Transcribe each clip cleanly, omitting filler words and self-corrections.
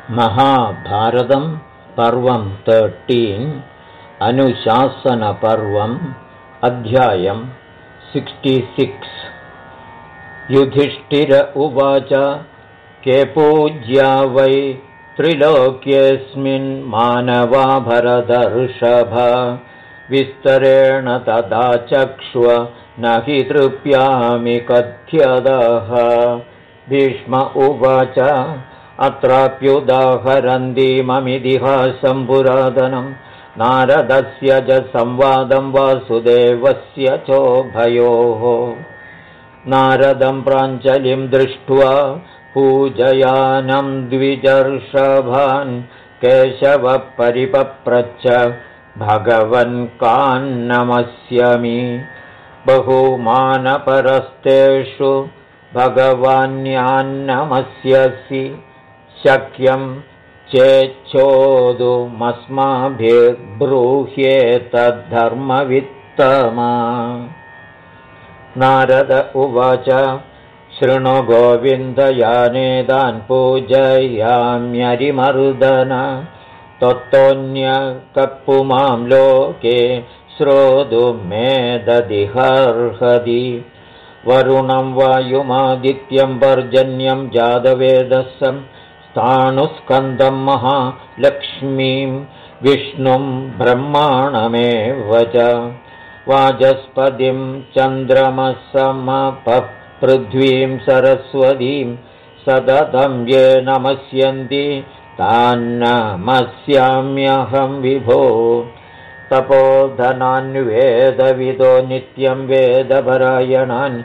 महाभारतं पर्वं 13 अनुशासनपर्वम् अध्यायं 66 युधिष्ठिर उवाच के पूज्या वै त्रिलोक्येऽस्मिन् मानवा भरतर्षभ विस्तरेण तदा चक्ष्व न हि तृप्यामि कथ्यतः भीष्म उवाच अत्राप्युदाहरन्तीममितिहासं पुरातनं नारदस्य च संवादं वासुदेवस्य चोभयोः नारदं प्राञ्जलिं दृष्ट्वा पूजयानं द्विजर्षभान् केशवः परिपप्रच्छ भगवन् कान्नमस्यामि बहुमानपरस्तेषु भगवान्यान्नमस्यसि शक्यं चेच्छोदुमस्माभिर्ब्रूह्येतद्धर्मवित्तमा नारद उवाच शृणु गोविन्दयानेदान् पूजयाम्यरिमर्दन त्वत्तोऽन्यकप्पुमां लोके श्रोतुमेतदिहर्हति वरुणं वायुमादित्यं पर्जन्यं जातवेदसं स्थाणुस्कन्दं महालक्ष्मीं विष्णुं ब्रह्माणमेव च वाचस्पतिं चन्द्रमसमपः पृथ्वीं सरस्वतीं सततं ये नमस्यन्ति तान्नमस्याम्यहं विभो तपोधनान्वेदविदो नित्यं वेदपरायणान्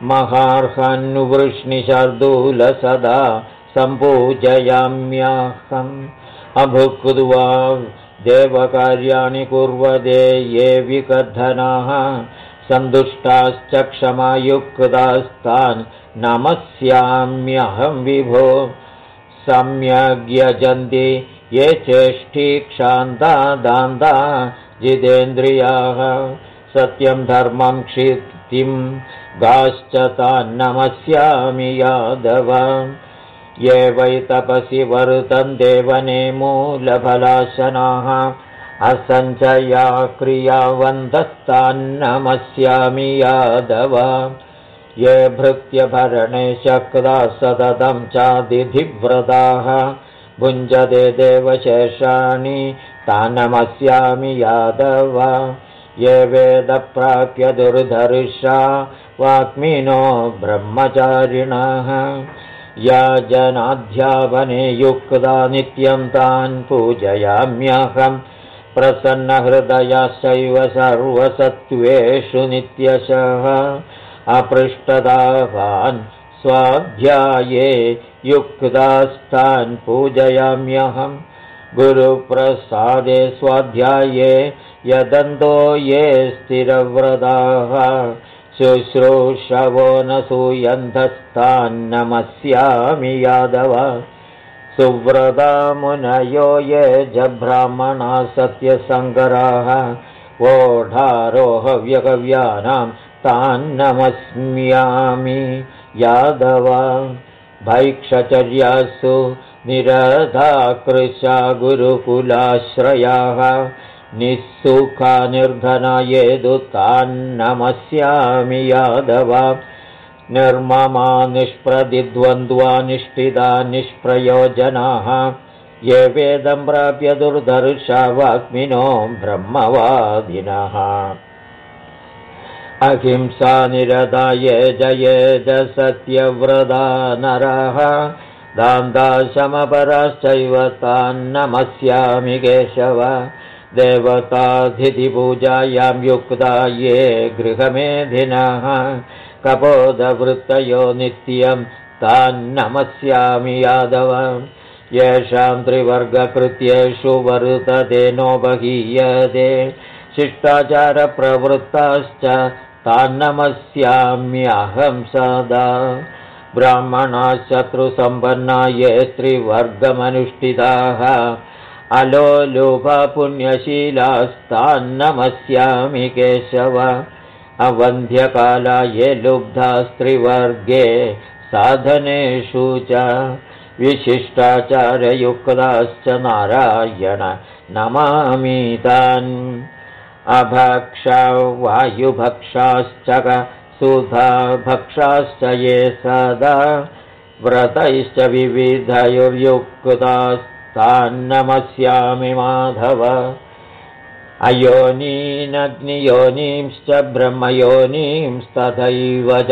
महार्हन्वृष्णिशार्दूलसदा सम्पूजयाम्यहम् अभुक्त्वा देवकार्याणि कुर्वते ये विकर्धनाः सन्तुष्टाश्च क्षमायुक्तास्तान् नमस्याम्यहं विभो सम्यग्यजन्ति ये चेष्टि क्षान्ता दान्ता जितेन्द्रियाः सत्यं धर्मं क्षितिं गाश्च तान् नमस्यामि यादव ये वै तपसि वर्तन्ते वने मूलफलाशनाः असञ्चया क्रियावन्तस्तान् नमस्यामि यादव ये भृत्यभरणे शक्ता सततं चातिथिव्रताः भुञ्जते देवशेषाणि तान् नमस्यामि यादव ये वेदप्राप्य दुर्धर्षा वाग्मिनो ब्रह्मचारिणः या जनाध्यापने युक्ता नित्यं तान् पूजयाम्यहं प्रसन्नहृदयाश्चैव सर्वसत्त्वेषु नित्यशः अपृष्टदावान् स्वाध्याये युक्तास्तान् पूजयाम्यहं गुरुप्रसादे स्वाध्याये यदन्तो ये स्थिरव्रताः शुश्रूषवो न सूयन्धस्तान् नमस्यामि यादव सुव्रता मुनयो ये जब्राह्मणा सत्यसङ्कराः वोढारोहव्यकव्यानां तान् नमस्यामि यादव भैक्षचर्यासु निरता कृशा गुरुकुलाश्रयाः निःसुखा निर्धना ये तान् नमस्यामि यादव निर्ममा निष्प्रतिद्वन्द्वा निष्ठिता निष्प्रयोजनाः ये वेदं प्राप्य दुर्धर्षा वाग्मिनो ब्रह्मवादिनः अहिंसा निरता ये जयेज सत्यव्रता नरः दान्ता शमपराश्चैव तान् नमस्यामि केशव देवतातिथिपूजायां युक्ता ये गृहमेधिनः कपोधवृत्तयो नित्यं तान् नमस्यामि यादव येषां त्रिवर्गकृत्येषु वर्तते नोपहीयते शिष्टाचारप्रवृत्ताश्च तान् नमस्याम्यहं सदा ब्राह्मणाः शत्रुसम्पन्ना ये त्रिवर्गमनुष्ठिताः अलोलुभा पुण्यशीलास्तान् नमस्यामि केशव अवन्ध्यकाला ये लुब्धास्त्रिवर्गे साधनेषु च विशिष्टाचारयुक्ताश्च नारायण नमामि तान् अभक्षा वायुभक्षाश्च सुधाभक्षाश्च ये सदा व्रतैश्च विविधयुर्युक्तास्तान् नमस्यामि माधव अयोनीनग्नियोनींश्च ब्रह्मयोनींस्तथैव च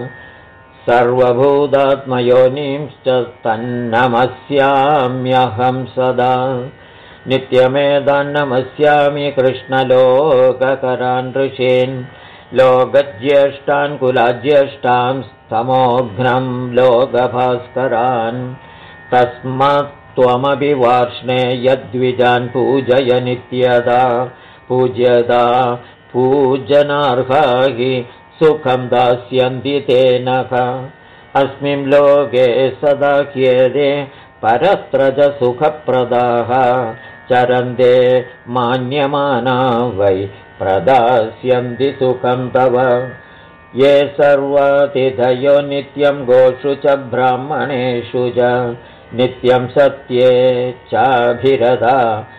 सर्वभूतात्मयोनींश्च तन्नमस्याम्यहं सदा नित्यमेतान्नमस्यामि कृष्णलोककरान् ऋषीन् लोकज्येष्ठान् कुलाज्येष्ठां स्तमोघ्नं लोकभास्करान् तस्मात्त्वमपि वार्ष्णे यद्विजान् पूजय नित्यदा पूज्यदा पूजनार्हा हि सुखं दास्यन्ति ते नः अस्मिन् लोके सदा ह्येते परत्र च सुखप्रदाः चरन्ते मान्यमाना वै प्रदास्यन्ति सुखं तव ये सर्वातिथयो नित्यं गोषु च ब्राह्मणेषु च नित्यं सत्ये चाभिरता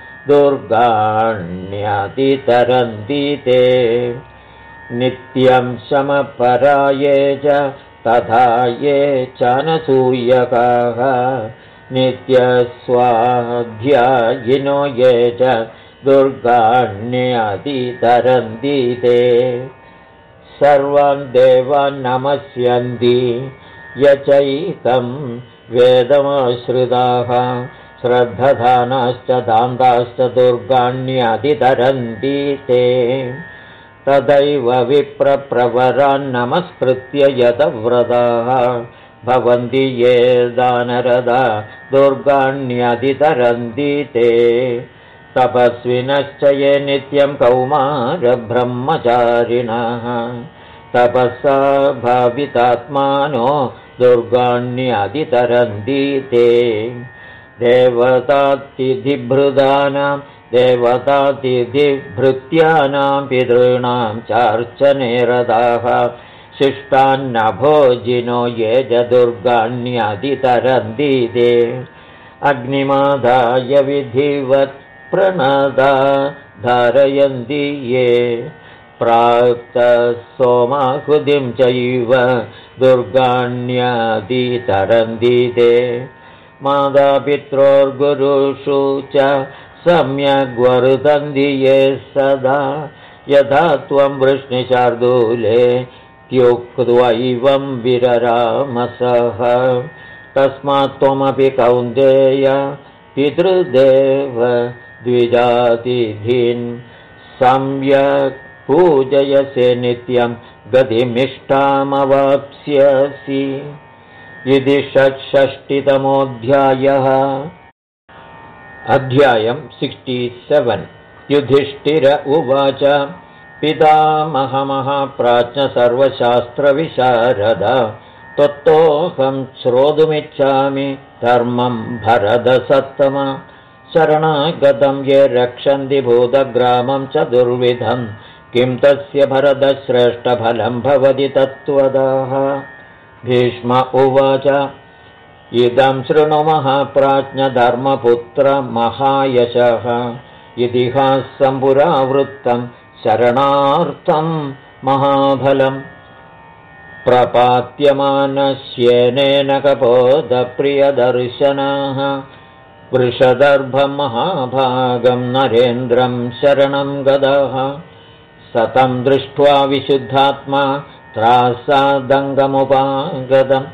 दुर्गाण्यतितरन्ति ते नित्यं समपराये च तथा ये चानसूयकाः नित्यस्वाध्यायिनो ये च दुर्गाण्यतितरन्ति ते सर्वान् देवान् नमस्यन्ति यचैकं वेदमाश्रिताः श्रद्धधानाश्च दान्ताश्च दुर्गाण्यतितरन्ति ते तदैव विप्रप्रवरान् नमस्कृत्य यतव्रताः भवन्ति ये दानरदा दुर्गाण्यतितरन्ति ते तपस्विनश्च ये नित्यं कौमारब्रह्मचारिणः तपसा भावितात्मानो दुर्गाण्यतितरन्ति ते देवतातिथिभृतानां देवतातिथिभृत्यानां पितॄणां चार्चने रताः शिष्टान्नभोजिनो ये च दुर्गाण्यतितरन्ति ते अग्निमादाय विधिवत् प्रणदा धारयन्ति ये प्राक्तसोमाहुतिं चैव दुर्गाण्यतितरन्ति ते मातापित्रोर्गुरुषु च सम्यग्वर्धन्ति ये सदा यथा त्वं वृष्णिशार्दूले त्युक्त्वैवं विररामसः तस्मात् त्वमपि कौन्तेय पितृदेव द्विजातिथीन् सम्यक् पूजयसे नित्यं गतिमिष्टामवाप्स्यसि इति 66तमोऽध्यायः अध्यायं 67 युधिष्ठिर उवाच पितामहमहाप्राज्ञ सर्वशास्त्रविशारद त्वत्तोऽहं श्रोतुमिच्छामि धर्मं भरतसत्तम शरणागतं ये रक्षन्ति भूतग्रामं च दुर्विधं किं तस्य भरतश्रेष्ठफलं भवति तत्त्वतः भीष्म उवाच इदं शृणु महाप्राज्ञधर्मपुत्र महायशः इतिहासं पुरावृत्तं शरणार्थं महाफलम् प्रपात्यमानश्येनेन कपोदप्रियदर्शनाः वृषदर्भं महाभागं नरेन्द्रं शरणं गतः सतं दृष्ट्वा विशुद्धात्मा त्रासादङ्गमुपागतम्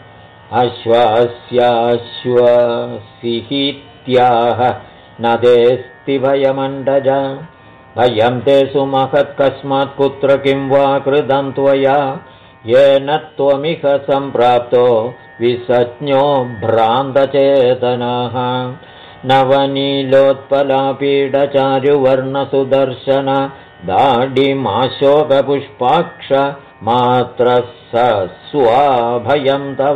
अश्वास्याश्वसिहीत्याह नदेस्ति भयमण्डज भयं ते सुमहत् कस्मात् कुत्र किं वा कृतं त्वया येन त्वमिह सम्प्राप्तो विसज्ञो भ्रान्तचेतनः नवनीलोत्पलापीडचारुवर्णसुदर्शन दाढिमाशोकपुष्पाक्ष मात्रः स स्वाभयं तव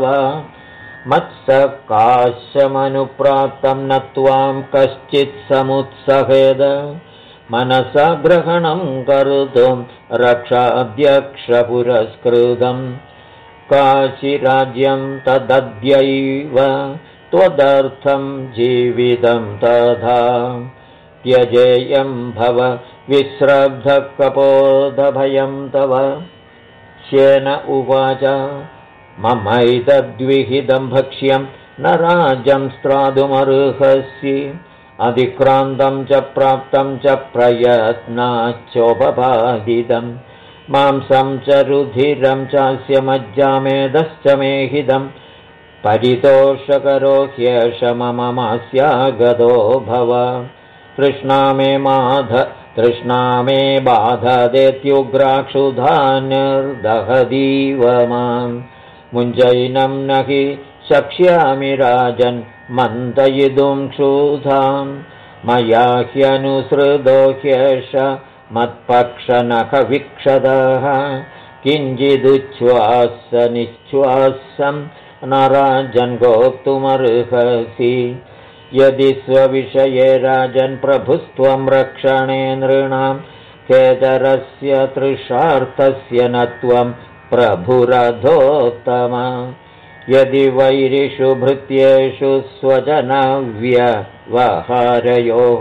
मत्सकाशमनुप्राप्तं न त्वां कश्चित् समुत्सहेद मनसा ग्रहणं कर्तुं रक्षाध्यक्षपुरस्कृतं काशीराज्यं तदद्यैव त्वदर्थं जीवितं तथा त्यजेयं भव विश्रब्धकपोधभयं तव। श्येन उवाच ममैतद्विहितं भक्ष्यं न राज्यं स्त्रातुमर्हसि अधिक्रान्तं च प्राप्तं च प्रयत्नाच्चोपपादितं मांसं च रुधिरं चास्य मज्जामेधश्च मेहितं परितोषकरो ह्येष मम मास्यागतो भव। तृष्णा मे बाधदेत्युग्राक्षुधा निर्दहदीव मां मुञ्जैनं न हि शक्ष्यामि राजन् मन्दयितुं क्षुधां मया ह्यनुसृतो ह्येष मत्पक्षनखवीक्षतः किञ्चिदुच्छ्वासनिश्वासं न राजन् गोप्तुमर्हसि यदि स्वविषये राजन् प्रभुस्त्वं रक्षणे नृणां खेदरस्य तृषार्थस्य न त्वं प्रभुरधोत्तम यदि वैरिषु भृत्येषु स्वजनव्यवहारयोः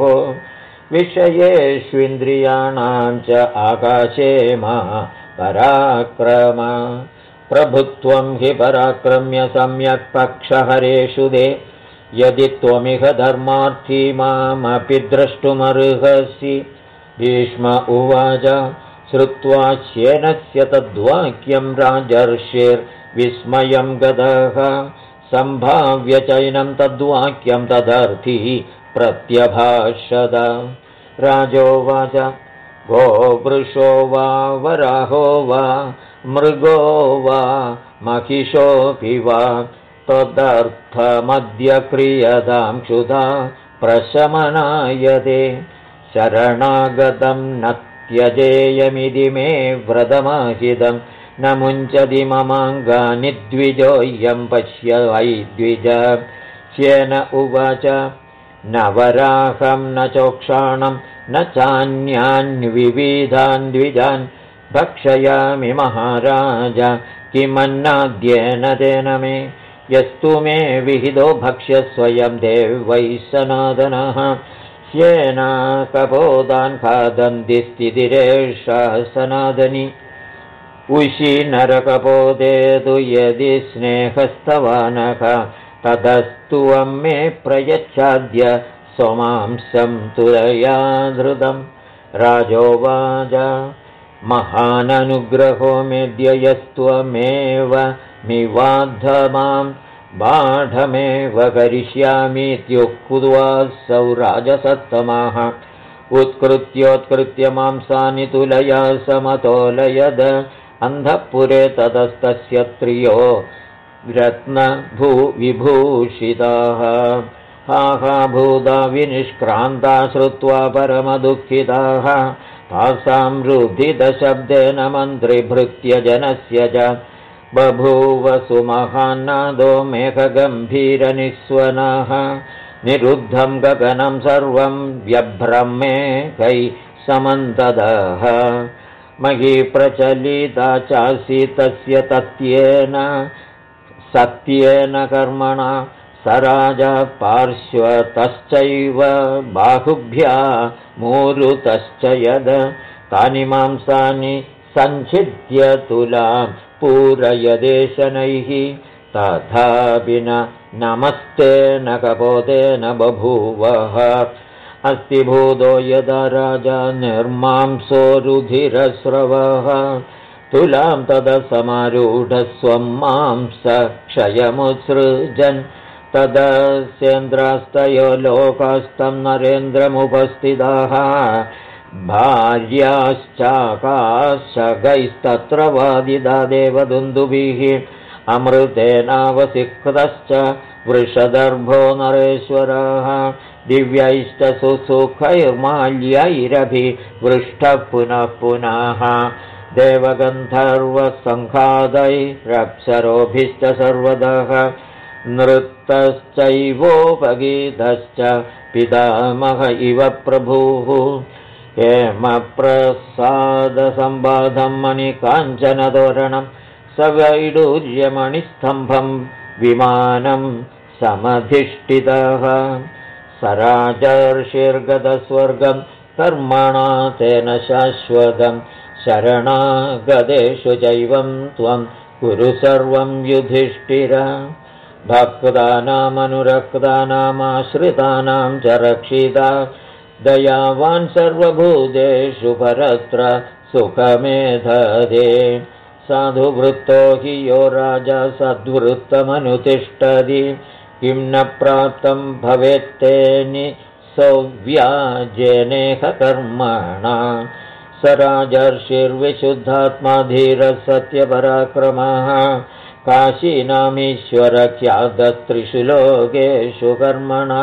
विषयेष्विन्द्रियाणां च आकाशे मा पराक्रम प्रभुत्वं हि पराक्रम्य सम्यक् पक्षहरेषु दे यदि त्वमिह धर्मार्थी मामपि द्रष्टुमर्हसि। भीष्म उवाच श्रुत्वा श्येनस्य तद्वाक्यं राजर्षिर्विस्मयं गतः सम्भाव्य चैनं तद्वाक्यं तदर्थी प्रत्यभाषत। राजोवाच गोवृषो वा वराहो वा मृगो वा महिषोऽपि वा तदर्थमद्य क्रियतां क्षुधा प्रशमनाय ते शरणागतं न त्यजेयमिति मे व्रतमाहितं न मुञ्चति ममाङ्गानि द्विजोऽयं पश्य वै द्विज। श्येन उवाच न वराहं न चोक्षाणं न चान्यान्विविधान् द्विजान् भक्षयामि महाराज किमन्नाद्येन तेन मे यस्तु मे विहितो भक्ष्य स्वयं देवै सनातनः श्येना कपोदान् खादन्ति स्थितिरेषा सनातनी उषि नरकपोदे तु यदि स्नेहस्तवानः ततस्त्वं मे प्रयच्छाद्य स्वमांसं तुलया धृतं। राजोवाच महाननुग्रहो मेद्य यस्त्वमेव मिवाद्ध मां बाढमेव करिष्यामीत्युक्त्वासौ राजसत्तमः उत्कृत्योत्कृत्य मांसानि तुलया समतोलयद अन्धपुरे ततस्तस्य त्रियो रत्नभूविभूषिताः हा भूता विनिष्क्रान्ता श्रुत्वा परमदुःखिताः तासां रुधितशब्देन मन्त्रिभृत्यजनस्य च बभूव सुमहान्नादो मेघगम्भीरनिस्वनः निरुद्धं गगनं सर्वं व्यभ्रमेकैः समन्ततः मही प्रचलिता चासी तस्य तत्येन सत्येन कर्मणा स राजा पार्श्वतश्चैव बाहुभ्या मूरुतश्च यद तानि मांसानि सञ्छिद्य तुलां पूरयदेशनैः तथापि न नमस्तेन कपोतेन बभूवः अस्ति भूतो यदा राजा निर्मांसो रुधिरस्रवः तुलां तदा समारूढस्वं मांस क्षयमुत्सृजन् तदस्येन्द्रास्तयो लोकास्तं नरेन्द्रमुपस्थिताः भार्याश्चाकाशगैस्तत्र वादिदा देवदुन्दुभिः अमृतेनावसिक्तश्च वृषदर्भो नरेश्वरः दिव्यैश्च सुसुखैर्माल्यैरभिवृष्टः पुनः पुनः देवगन्धर्वसङ्घातैरप्सरोभिश्च सर्वतः नृत्तश्चैवोपगीतश्च पितामह इव प्रभुः हेमप्रसादसम्बाधं मणिकाञ्चनतोरणं सवैडूर्यमणिस्तम्भं विमानं समधिष्ठितः सराजर्षिर्गतस्वर्गं कर्मणा तेन शाश्वतं शरणागतेषु चैवं त्वं कुरु सर्वं युधिष्ठिर भक्तानामनुरक्तानामाश्रितानां च रक्षिता दयावान् सर्वभूतेषु परत्र सुखमेधदे साधुवृत्तो हि यो राजा सद्वृत्तमनुतिष्ठति किं न प्राप्तं भवेत्तेनि सौव्याजेनेह कर्मणा स राजर्षिर्विशुद्धात्मा धीरः सत्यपराक्रमः काशीनामीश्वरख्यातस्त्रिषु लोकेषु कर्मणा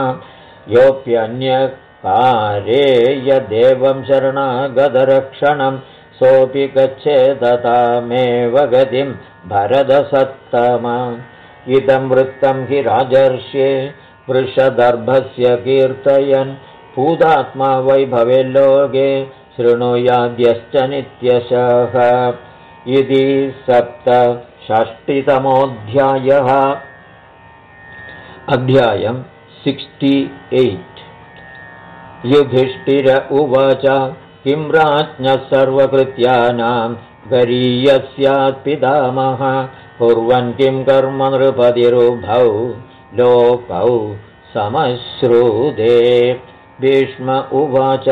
योऽप्यन्यकारे यदेवं शरणागतरक्षणं सोऽपि गच्छेदतामेव गतिं भरतसत्तमा इदं वृत्तं हि राजर्षे वृषदर्भस्य कीर्तयन् पूतात्मा वैभवेल्लोके शृणुयाद्यश्च नित्यशः इति 67तमोऽध्यायः। अध्यायं 68। युधिष्ठिर उवाच किं राज्ञः सर्वकृत्यानां गरीयस्यात् पितामहः कुर्वन् किं कर्म नृपतिरुभौ लोकौ समश्रुते भीष्म उवाच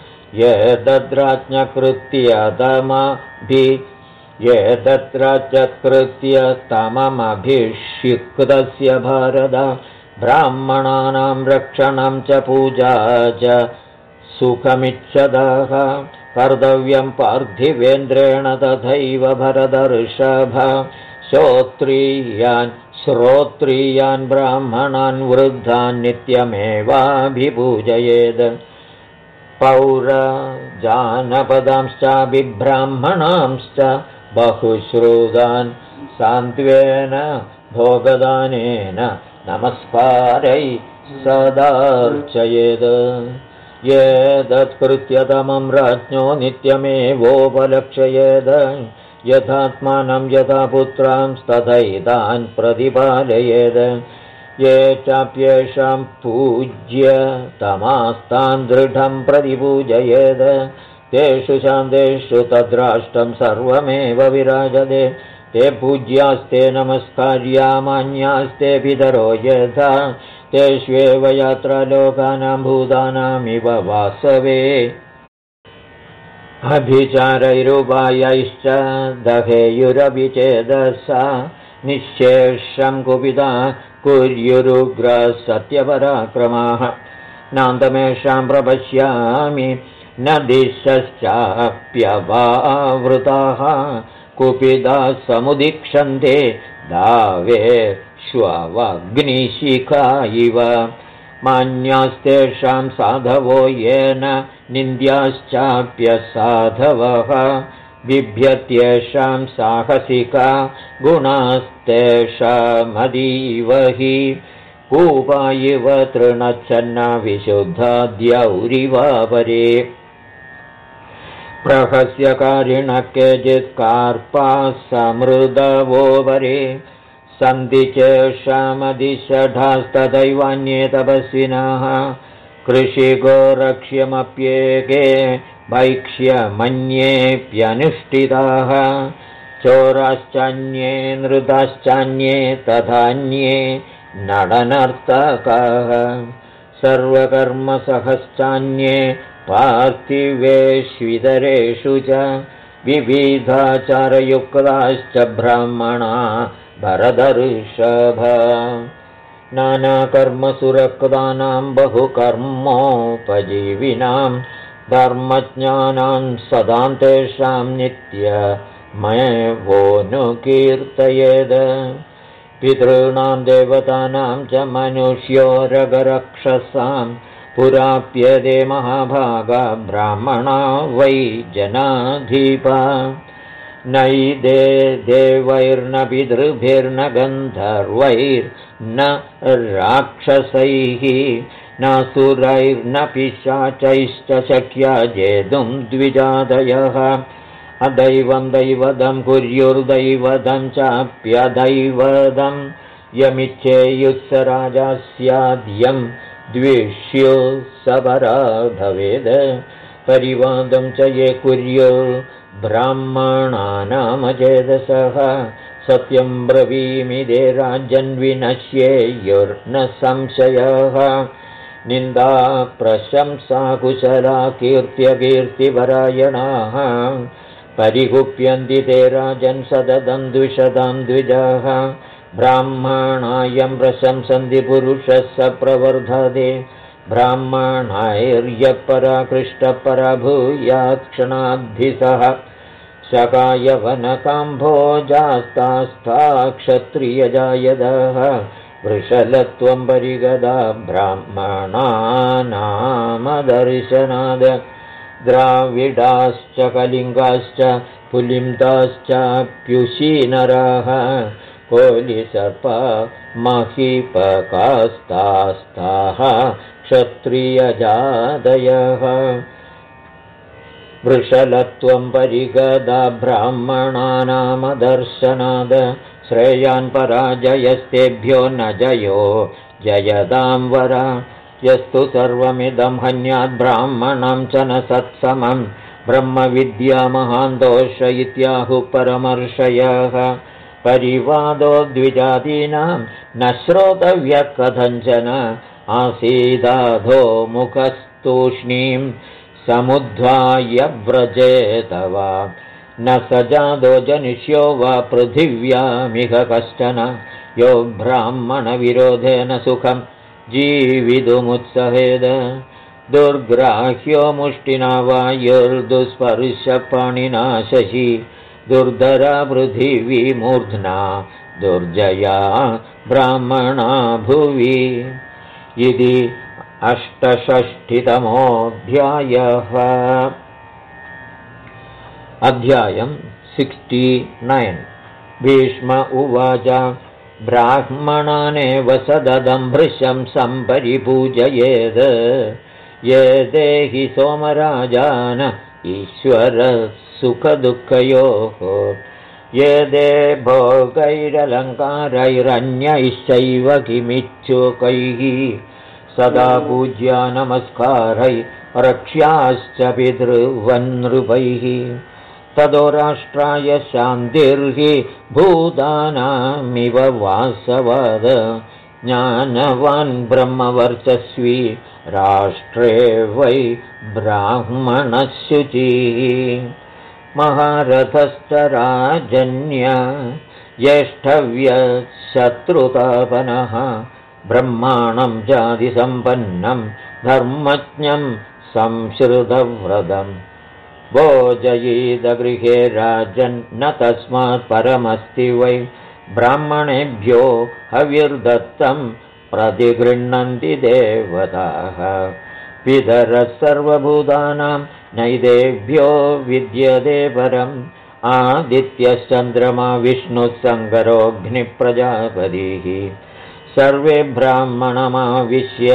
एतद्राज्ञकृत्यतममभिषिक्तस्य भारत ब्राह्मणानां रक्षणं च पूजा च सुखमिच्छदः कर्तव्यं पार्थिवेन्द्रेण तथैव भरतर्षभ श्रोत्रियान् ब्राह्मणान् वृद्धान् नित्यमेवाभिपूजयेत् पौरजानपदांश्चाभिब्राह्मणांश्च बहुश्रुतान् सान्त्वेन भोगदानेन नमस्कारै सदार्चयेत् एतत्कृत्यतमं राज्ञो नित्यमेवोपलक्षयेत् यथात्मानं यथा पुत्रांस्तथैतान् प्रतिपालयेत् ये चाप्येषां पूज्य तमास्तान् दृढं प्रतिपूजयेत् तेषु शान्तेषु तद्राष्ट्रं सर्वमेव विराजते ते पूज्यास्ते नमस्कार्या मान्यास्ते पितरो यथा तेष्वेव यात्रा लोकानां भूतानामिव वासवे अभिचारैरुपायैश्च दहेयुरभिचेदसा निःशेषं कुपिता कुर्युरुग्रः सत्यपराक्रमाः नान्तमेषां प्रपश्यामि न दिशश्चाप्यवावृताः कुपिताः समुदीक्षन्ते दावेष्वग्निशिखा इव मान्यास्तेषां साधवो येन निन्द्याश्चाप्यसाधवः बिभ्यत्येषां साहसिका गुणास्तेषामदीव हि कूपा इव तृणच्छन्ना विशुद्धाद्यौरिवापरे प्रहस्यकारिणः केचित् कार्पाः समृदवोपरे सन्ति चेषामधिषढास्तदैवान्ये तपस्विनः कृषिगोरक्ष्यमप्येके भैक्ष्यमन्येऽप्यनुष्ठिताः चोराश्चान्ये नृताश्चान्ये तथान्ये नडनर्तकाः सर्वकर्मसहश्चान्ये पार्थिवेष्वितरेषु च विविधाचारयुक्ताश्च ब्राह्मणा भरतर्षभ नानाकर्मसुरक्तानां बहुकर्मोपजीविनां धर्मज्ञानां सदां तेषां नित्यमेवोऽनुकीर्तयेत् पितॄणां देवतानां च मनुष्योरगरक्षसां पुराप्यते महाभागा ब्राह्मणा वै जनाधिपा नैदे देवैर्न पितृभिर्न गन्धर्वैर्न राक्षसैः नासुरैर्न पिशाचैश्च शक्या जेतुं द्विजादयः अदैवं दैवतं कुर्युर्दैवतं चाप्यदैवतं यमिच्छेयुः स राजा स्याद्यं द्विष्युः सबराधवेद परिवादं च ये कुर्यो ब्राह्मणानामचेतसः सत्यं ब्रवीमिदे राजन्विनश्येयुर्न संशयः निन्दा प्रशंसा कुशला कीर्त्यकीर्तिपरायणाः परिगुप्यन्ति ते राजन् सततं द्विषदां द्विजाः ब्राह्मणायं प्रशंसन्ति पुरुषः स प्रवर्धते ब्राह्मणाैर्यपराकृष्टपराभूयात् क्षणाद्धिसः शकायवनकाम्भोजास्तास्था क्षत्रियजायदः वृषलत्वं परिगदा ब्राह्मणानामदर्शनाद द्राविडाश्च कलिङ्गाश्च पुलिम्ताश्चाप्युशीनराः कोलिसर्पा महीपकास्तास्ताः क्षत्रियजादयः वृषलत्वं परिगदा ब्राह्मणानामदर्शनाद श्रेयान् पराजयस्तेभ्यो न जयो जयदां वर यस्तु सर्वमिदं हन्याद् ब्राह्मणं च न सत्समं ब्रह्मविद्या महान्तोष इत्याहुः परमर्षयः परिवादो द्विजातीनां न श्रोतव्यः कथञ्चन आसीदाधो मुखस्तूष्णीं समुद्ध्वाय व्रजेत वा न स जादो जनिष्यो वा पृथिव्यामिह कश्चन यो ब्राह्मणविरोधेन सुखं जीवितुमुत्सहेद दुर्ग्राह्यो मुष्टिना वायुर्दुस्पर्शपाणिना शशि दुर्धरा पृथिवी मूर्ध्ना दुर्जया ब्राह्मणा भुवि इति 68तमोऽध्यायः। अध्यायं 69। भीष्म उवाच ब्राह्मणानेव सददं भृशं सम्परिपूजयेत् ये देहि सोमराजान ईश्वरसुखदुःखयोः ये दे भोगैरलङ्कारैरन्यैश्चैव किमिच्छुकैः सदा पूज्या नमस्कारैः रक्ष्याश्च पितृवन्नृपैः ततो राष्ट्राय शान्तिर्हि भूतानामिव वासवद ज्ञानवान् ब्रह्मवर्चस्वी राष्ट्रे वै ब्राह्मणशुचिः महारथश्च राजन्य ज्येष्ठव्यशत्रुतापनः ब्रह्माणं जातिसम्पन्नं धर्मज्ञं संश्रुतव्रतम् भोजयीदगृहे राजन् न तस्मात् परमस्ति वै ब्राह्मणेभ्यो हविर्दत्तं प्रतिगृह्णन्ति देवताः पितरः सर्वभूतानां नैदेभ्यो विद्यते परम् आदित्यश्चन्द्रमा विष्णुः शङ्करोऽग्निप्रजापतिः सर्वे ब्राह्मणमाविश्य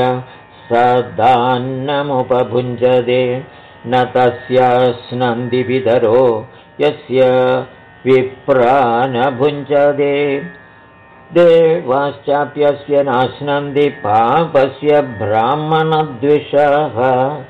सदान्नमुपभुञ्जते न तस्यास्नन्ति पितरो यस्य विप्रा न भुञ्जते देवाश्चाप्यस्य नाश्नन्ति पापस्य ब्राह्मणद्विषः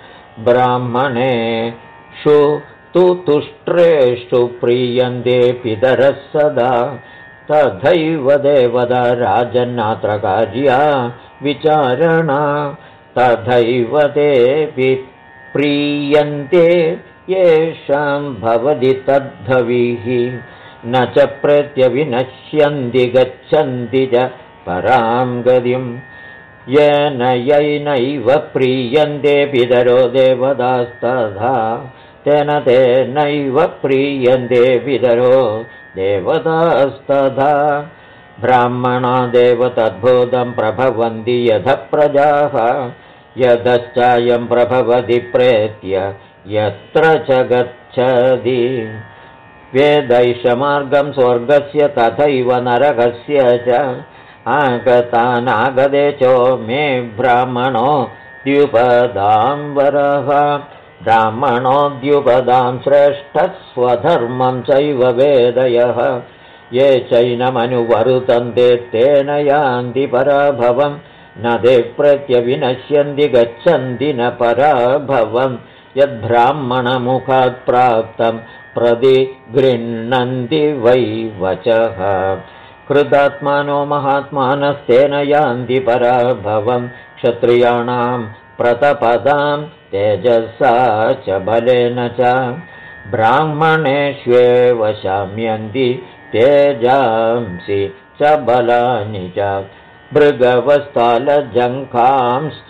ब्राह्मणेषु तु तुष्ट्रेषु प्रीयन्ते पितरः सदा तथैव देवता राजन्नात्र कार्या विचारणा तथैव तेऽपि प्रीयन्ते येषां भवति तद्धविः न च प्रत्यविनश्यन्ति गच्छन्ति च परां गतिं येन यैनैव प्रीयन्ते पितरो देवतास्तथा तेन तेनैव प्रीयन्ते पितरो देवतास्तथा ब्राह्मणादेव तद्भूतं प्रभवन्ति यथ प्रजाः यतश्चायं प्रभवति प्रेत्य यत्र च गच्छति वेदैशमार्गं स्वर्गस्य तथैव नरकस्य च आगतानागदे चो मे ब्राह्मणो द्युपदां वरः ब्राह्मणो द्युपदां श्रेष्ठः स्वधर्मं चैव वेदयः ये चैनमनुवर्तन्ते तेन यान्ति पराभवम् न ते प्रत्यविनश्यन्ति गच्छन्ति न पराभवम् यद्ब्राह्मणमुखात् प्राप्तं प्रतिगृह्णन्ति वै वचः कृतात्मानो महात्मानस्तेन यान्ति पराभवम् क्षत्रियाणां प्रतपदां तेजसा च बलेन च ब्राह्मणेष्वेव शाम्यन्ति तेजांसि च बलानि च भृगवस्तालजङ्घांश्च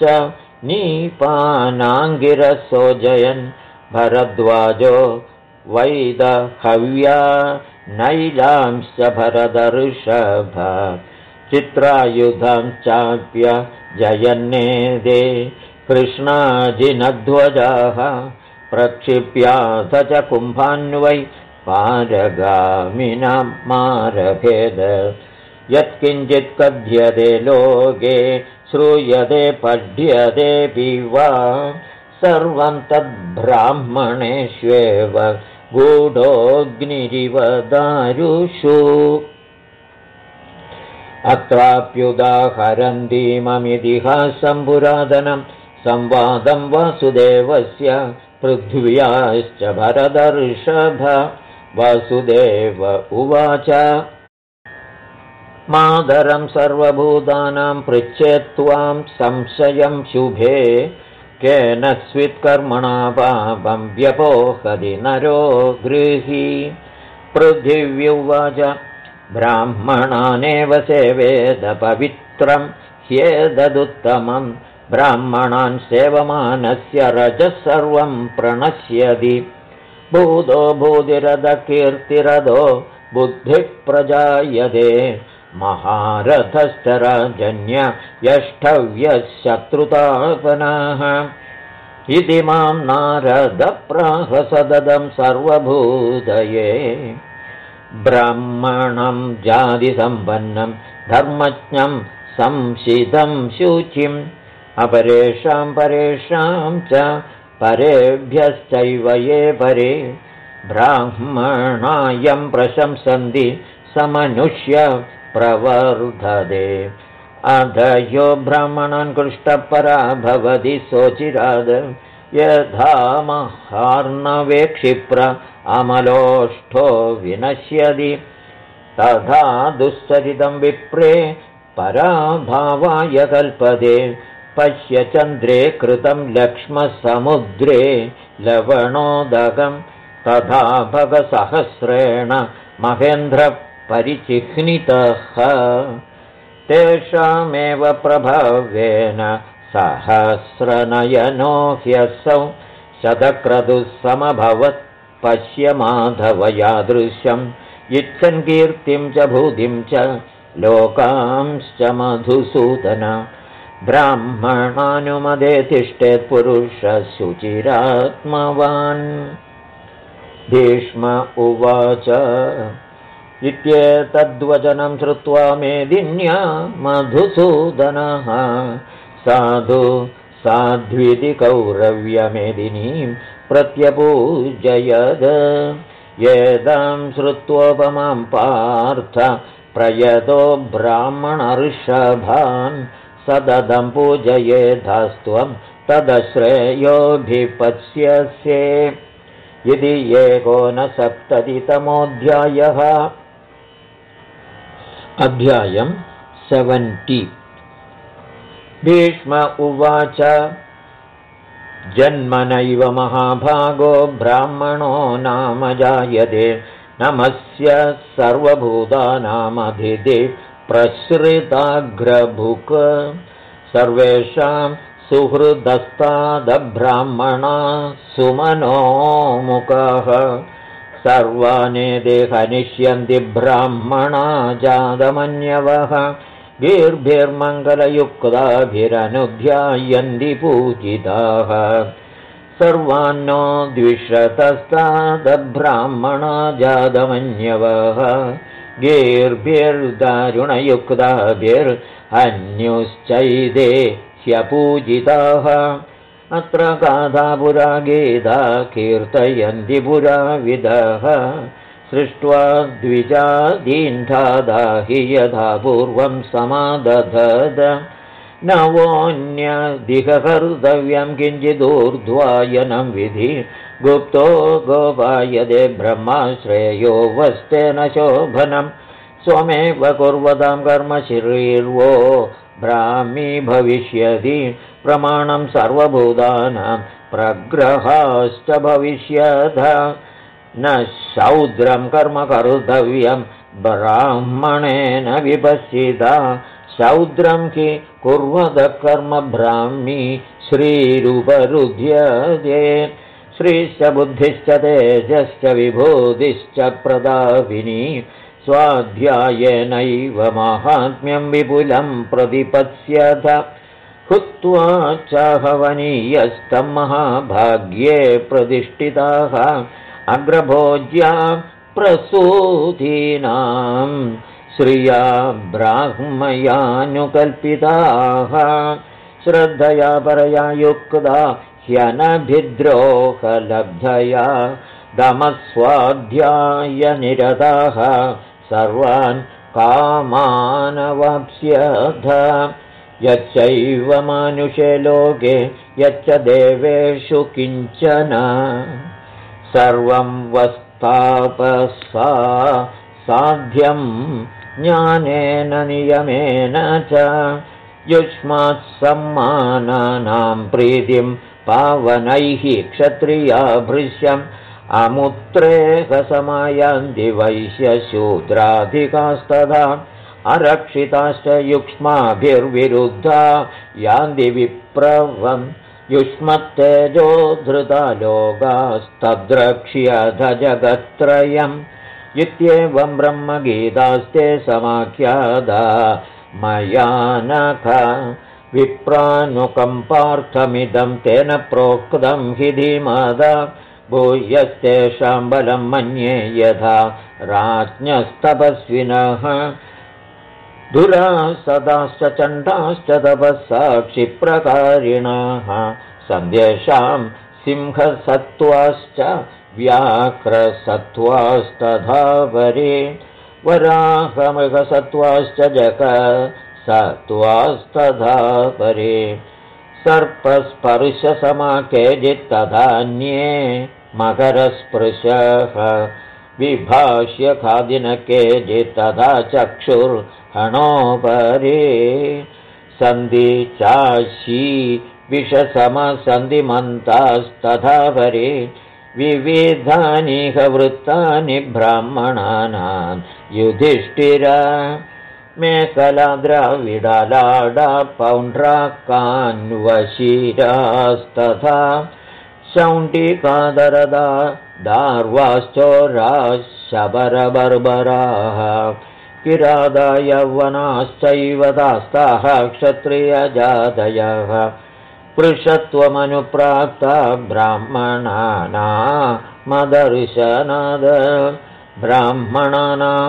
नीपानाङ्गिरसोजयन् भरद्वाजो वैदहव्या नैलांश्च भरदर्षभ चित्रायुधांश्चाप्य जयन्नेदे कृष्णाजिनध्वजाः प्रक्षिप्याथ च कुम्भान्वै पारगामिनां मारभेद यत्किञ्चित् कथ्यते लोके श्रूयते पठ्यतेऽपि वा सर्वं तद्ब्राह्मणेष्वेव गूढोऽग्निरिव दारुषु अत्राप्युदाहरन्तीममितिहासं पुरातनं संवादं वासुदेवस्य पृथ्व्याश्च भरदर्षभ वासुदेव उवाच मादरं सर्वभूतानां पृच्छेत्त्वां संशयं शुभे केन स्वित्कर्मणा पापं व्यपोहति नरो गृही पृथिव्युवाच ब्राह्मणानेव सेवेद पवित्रं ह्येतदुत्तमं ब्राह्मणान् सेवमानस्य रजः सर्वं प्रणश्यति भूतो भूतिरथकीर्तिरथो बुद्धिः प्रजायते महारथश्च राजन्य यष्टव्यः शत्रुतापनाः इति मां नारदप्राह सततं सर्वभूतये ब्राह्मणं जातिसम्पन्नं धर्मज्ञं संशितं शुचिम् अपरेषां परेषां च परेभ्यश्चैव ये परे ब्राह्मणायं प्रशंसन्ति समनुष्य प्रवर्धते अध यो ब्राह्मणान् कृष्टपरा भवति सोचिराद यथा महार्णवे क्षिप्र अमलोष्ठो विनश्यति तथा दुश्चरितं विप्रे पराभावाय कल्पते पश्य चन्द्रे कृतं लक्ष्मसमुद्रे लवणोदकं तथा भगसहस्रेण महेन्द्रपरिचिह्नितः तेषामेव प्रभावेन सहस्रनयनो ह्यसौ शतक्रतुः समभवत् पश्य माधव यादृशम् इच्छन् कीर्तिं च भूतिं च लोकांश्च मधुसूदन ब्राह्मणानुमदे तिष्ठेत् पुरुषः शुचिरात्मवान् भीष्म उवाच इत्येतद्वचनं श्रुत्वा मेदिन्या मधुसूदनः साधु साध्विति कौरव्यमेदिनीं प्रत्यपूजयद येदां श्रुत्वोपमां पार्थ प्रयतो ब्राह्मणर्षभान् सततं पूजयेधास्त्वं तदश्रेयोऽभिपत्स्यसे इति एकोनसप्ततितमोऽध्यायः अध्यायं 70 भीष्म उवाच जन्मनैव महाभागो ब्राह्मणो नाम जायते नमस्य सर्वभूतानामधिदे प्रसृताग्रभुक् सर्वेषां सुहृदस्तादब्राह्मणा सुमनोमुखः सर्वानेते हनिष्यन्ति ब्राह्मणा जातमन्यवः गीर्भिर्मङ्गलयुक्ताभिरनुध्यायन्ति पूजिताः सर्वान्नो द्विषतस्तादब्राह्मणा जातमन्यवः गीर्भिर्दारुणयुक्ताभिरन्युश्चैदे ह्यपूजिताः अत्र गाथा पुरा गीता कीर्तयन्ति पुराविदः सृष्ट्वा द्विजादीन्धादाहि यथा पूर्वं समादधद नवोऽन्यदिहकर्तव्यं किञ्चिदूर्ध्वायनं विधि गुप्तो गोपायदे ब्रह्माश्रेयो वस्तेन शोभनं स्वमेव कुर्वतां कर्म शरीर्वो ब्राह्मी भविष्यति प्रमाणं सर्वभूतानां प्रग्रहाश्च भविष्यथ न शौद्रं कर्म कर्तव्यं ब्राह्मणेन विपश्चिता शौद्रं हि कुर्वतः कर्म ब्राह्मी श्रीरुपरुध्यते श्रीश्च बुद्धिश्च तेजश्च विभूतिश्च प्रतापिनी स्वाध्यायेनैव माहात्म्यं विपुलं प्रतिपत्स्यथ हुत्वा चाहवनीयस्तं महाभाग्ये प्रतिष्ठिताः अग्रभोज्या प्रसूतीनां श्रिया ब्राह्मयानुकल्पिताः श्रद्धया परया युक्ता ह्यनभिद्रोहलब्धया दमस्वाध्यायनिरताः सर्वान् कामानवाप्स्यथ यच्चैव मानुषे लोके यच्च देवेषु किञ्चन सर्वं वस्तापसा साध्यं ज्ञानेन नियमेन च युष्मात् सम्मानानां प्रीतिं पावनैः क्षत्रिया भृश्यम् अमुत्रेकसमायान्ति वैश्यशूद्राधिकास्तथा अरक्षिताश्च युक्ष्माभिर्विरुद्धा यान्ति विप्रवम् युष्मत्तेजो धृता लोकास्तद्रक्ष्यथ जगत्त्रयम् इत्येवं ब्रह्मगीतास्ते समाख्याता मया नख विप्रानुकम्पार्थमिदं तेन प्रोक्तं हि धीमता भूयस्तेषां बलं मन्ये यथा राज्ञस्तपस्विनः दुरासदाश्च चण्डाश्च तपःसाक्षिप्रकारिणाः सन्ध्येषां सिंहसत्त्वाश्च व्याघ्रसत्त्वास्तथा परे वराहमृगसत्त्वाश्च जकसत्त्वास्तथा परे सर्पस्पर्शसमा केचित्तथान्ये मकरस्पृशः विभाष्यखादिन केचित्तथा चक्षुर्हणोपरे सन्धि चाशी विषसमसन्धिमन्तास्तथा परे विविधानिह वृत्तानि ब्राह्मणानां युधिष्ठिर मेखला द्राविडालाडा पौण्ड्राकान्वशीरास्तथा शौण्डिकादरदा दार्वाश्चोराः शबरबर्बराः किरादा यौवनाश्चैव दास्ताः क्षत्रियजातयः पृषत्वमनुप्राप्ता ब्राह्मणानामदर्शनाद ब्राह्मणानां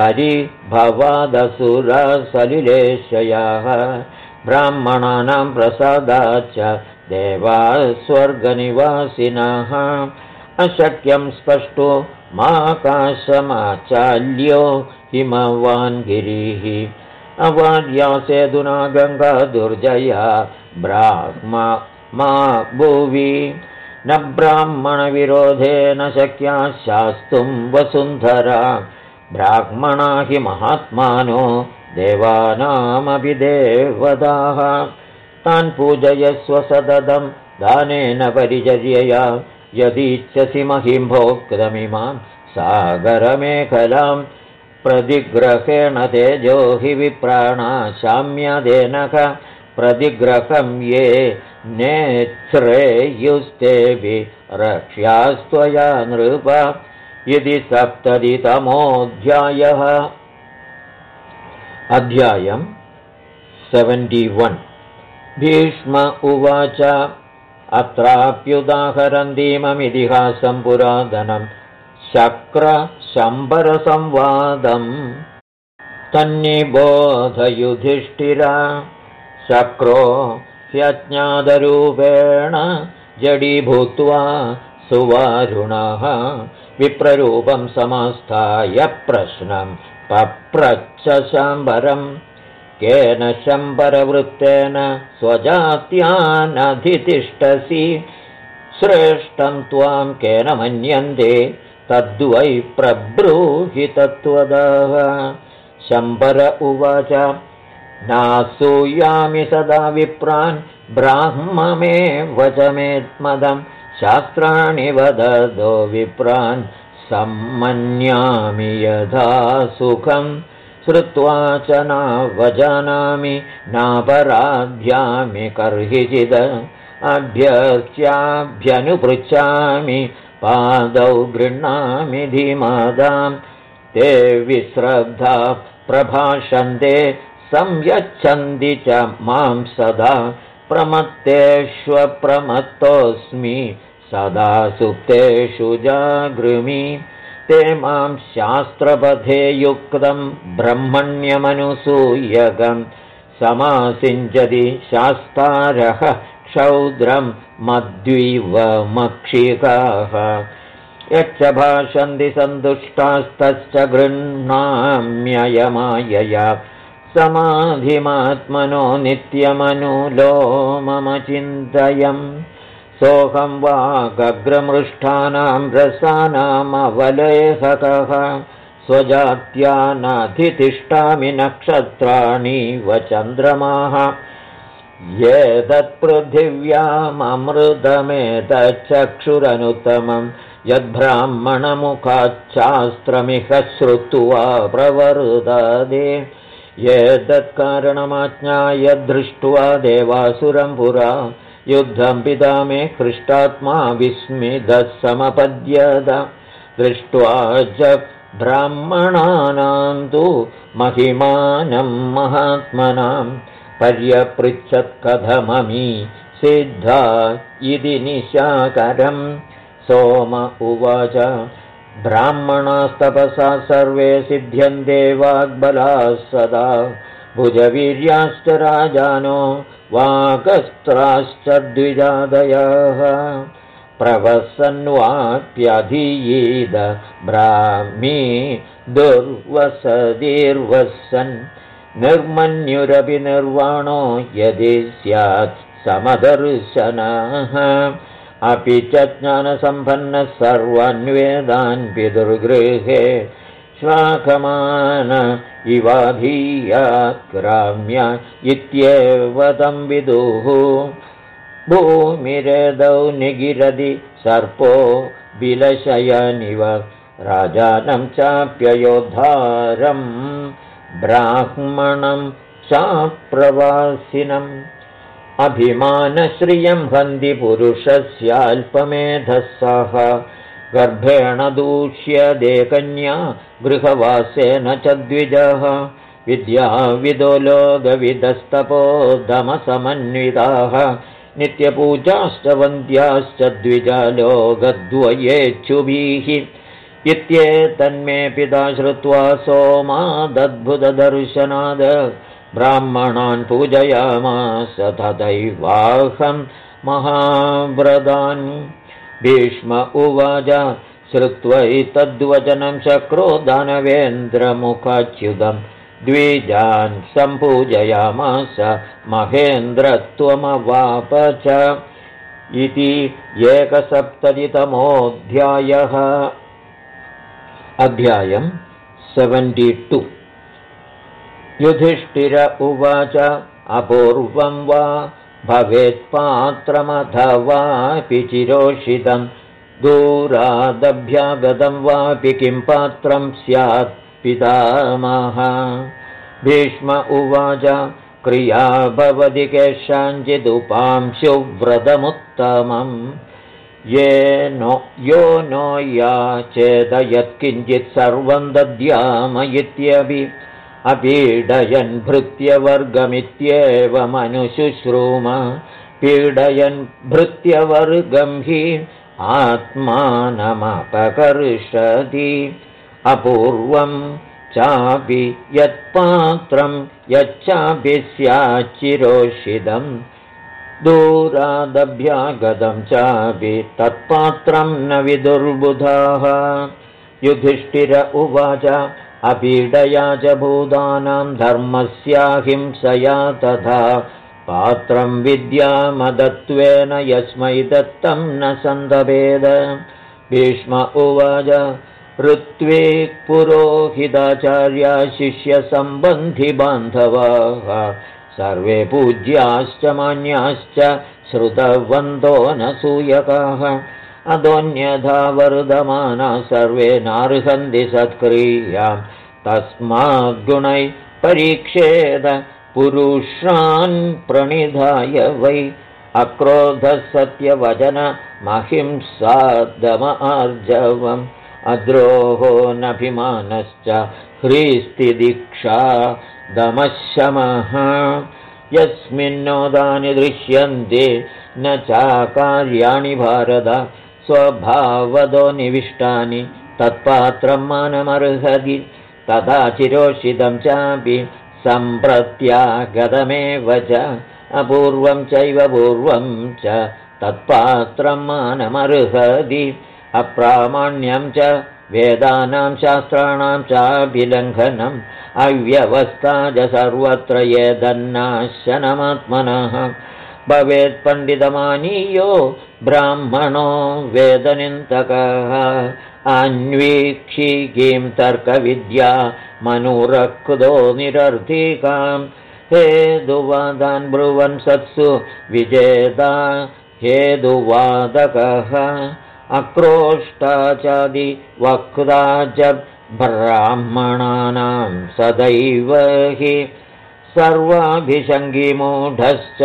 परिभवादसुरसलिलेशयाः ब्राह्मणानां प्रसादाच्च देवाः स्वर्गनिवासिनः अशक्यं स्पष्टो माकाशमाचाल्यो हिमवान् गिरिः अवार्यासेदुना गङ्गा दुर्जया ब्राह्मा भुवि न ब्राह्मणविरोधेन शक्या शास्तुं वसुन्धरा ब्राह्मणा हि महात्मानो देवानामपि देवताः तान् पूजयस्व सततं दानेन परिचर्यया यदीच्छसि महिं भोक्तमिमां सागरमेखलां प्रतिग्रहेण तेजो हि विप्राणा शाम्यदेनक प्रतिग्रहं ये नेच्छ्रेयुस्तेऽपि रक्ष्यास्त्वया नृप इति 70तमोऽध्यायः। अध्यायं 71। भीष्म उवाच अत्राप्युदाहरन्तीममितिहासं पुरातनं शक्रशम्बरसंवादम् तन्निबोधयुधिष्ठिरा शक्रो ह्यज्ञातरूपेण जडीभूत्वा सुवारुणः विप्ररूपं समास्थाय प्रश्नं पप्रच्छ शाम्बरम् केन शम्बरवृत्तेन स्वजात्यानधितिष्ठसि श्रेष्ठं त्वां केन मन्यन्ते तद्वै प्रब्रूहि तत्त्वदः शम्बर उवाच नासूयामि सदा विप्रान् ब्राह्ममेव वचमेत्मदं शास्त्राणि वददो विप्रान् सम्मन्यामि यथा सुखम् श्रुत्वा च नावजानामि नापराध्यामि कर्हिचिद अभ्यस्याभ्यनुपृच्छामि पादौ गृह्णामि धीमदां ते विश्रद्धा प्रभाषन्ते संयच्छन्ति च मां सदा प्रमत्तेष्वप्रमत्तोऽस्मि सदा सुप्तेषु जागृमि ते मां शास्त्रपथे युक्तं ब्रह्मण्यमनुसूयकं समासिञ्चति शास्तारः क्षौद्रं मद्विवमक्षिकाः यच्च भाषन्ति सन्तुष्टास्तश्च गृह्णाम्ययमायया समाधिमात्मनो नित्यमनुलोममचिन्तयम् सोऽहं वागग्रमृष्टानां रसानामवलेहकः स्वजात्या नाधितिष्ठामि नक्षत्राणि व चन्द्रमाः एतत्पृथिव्याममृतमेतच्चक्षुरनुत्तमं यद्ब्राह्मणमुखाच्छास्त्रमिह श्रुत्वा प्रवर्तते एतत्कारणमाज्ञाय दृष्ट्वा देवासुरं पुरा युद्धं पिता मे हृष्टात्मा विस्मितः समपद्यत दृष्ट्वा च ब्राह्मणानां तु महिमानं महात्मनां पर्यपृच्छत्कथममी सिद्धा इति निशाकरं सोम उवाच ब्राह्मणास्तपसा सर्वे सिद्ध्यन्ते वाग्बलाः सदा भुजवीर्याश्च राजानो वागस्त्राश्च द्विजादयः प्रवसन्वाप्यधीयीद ब्राह्मी दुर्वसतिर्वसन् निर्मन्युरपि निर्वाणो यदि स्यात् समदर्शनः अपि च ज्ञानसम्पन्नः सर्वान्वेदान् पितृगृहे श्वाकमान इवाधीयात्क्राम्य इत्येव तं विदुः भूमिरेदौ निगिरति सर्पो बिलशयनिव राजानं चाप्ययोद्धारं ब्राह्मणं चाप्रवासिनम् अभिमानश्रियं हन्ति पुरुषस्याल्पमेधसः गर्भेण दूष्यते कन्या गृहवासेन च द्विजः विद्याविदो लोकविदस्तपोदमसमन्विताः नित्यपूजाश्च वन्द्याश्च द्विजा लोकद्वयेच्छुभिः इत्येतन्मे पिता श्रुत्वा सोमादद्भुतदर्शनाद ब्राह्मणान् पूजयामास तथैवाहं महाव्रतान् भीष्म उवाच श्रुत्वैतद्वचनं शक्रो दानवेन्द्रमुखाच्युतं द्विजान् सम्पूजयामास महेन्द्रत्वमवाप च इति 170तमोऽध्यायः अध्यायं 72 युधिष्ठिर उवाच अपूर्वं वा भवेत्पात्रमथवापि चिरोषितं दूरादभ्यागतं वापि किं पात्रं स्यात् पितामह भीष्म उवाच क्रिया भवति केषाञ्चिदुपांशुव्रतमुत्तमं यो नो याचेदयत्किञ्चित् सर्वं दद्याम इत्यपि अपीडयन् भृत्यवर्गमित्येवमनुशुश्रूम पीडयन् भृत्यवर्गं हि आत्मानमपकर्षति अपूर्वं चापि यत्पात्रं यच्चापि स्याच्चिरोषितं दूरादभ्यागतं चापि तत्पात्रं न विदुर्बुधाः। युधिष्ठिर उवाच अपीडया च भूतानां धर्मस्याहिंसया तथा पात्रं विद्यामदत्वेन यस्मै दत्तं न सन्दभेद। भीष्म उवाच ऋत्विक्पुरोहिताचार्या शिष्यसम्बन्धिबान्धवाः सर्वे पूज्याश्च मान्याश्च श्रुतवन्तो न सूयकाः अदोन्यथा वर्धमाना सर्वे नार्हन्ति सत्क्रियां तस्माद्गुणैः परीक्षेद पुरुषान् प्रणिधाय वै अक्रोधः सत्यवचनमहिंसादमार्जवम् अद्रोहो नभिमानश्च ह्रीस्तिदीक्षा दमशमः यस्मिन्नोदानि दृश्यन्ते न चाकार्याणि भारत स्वभावदो निविष्टानि तत्पात्रं मानमर्हति तथा चिरोषितं चापि सम्प्रत्यागतमेव च अपूर्वं चैव पूर्वं च तत्पात्रं मानमर्हति अप्रामाण्यं च वेदानां शास्त्राणां चाभिलङ्घनम् अव्यवस्था च सर्वत्र येदन्नाशनमात्मनः भवेत् पण्डितमानीयो ब्राह्मणो वेदनिन्दकः अन्वीक्षि किं तर्कविद्या मनुरक्तो निरर्थिकां हेतुवादान् ब्रुवन् सत्सु विजेता हेतुवादकः अक्रोष्टाचादि वक्ता च ब्राह्मणानां सदैव हि सर्वाभिषङ्गिमूढश्च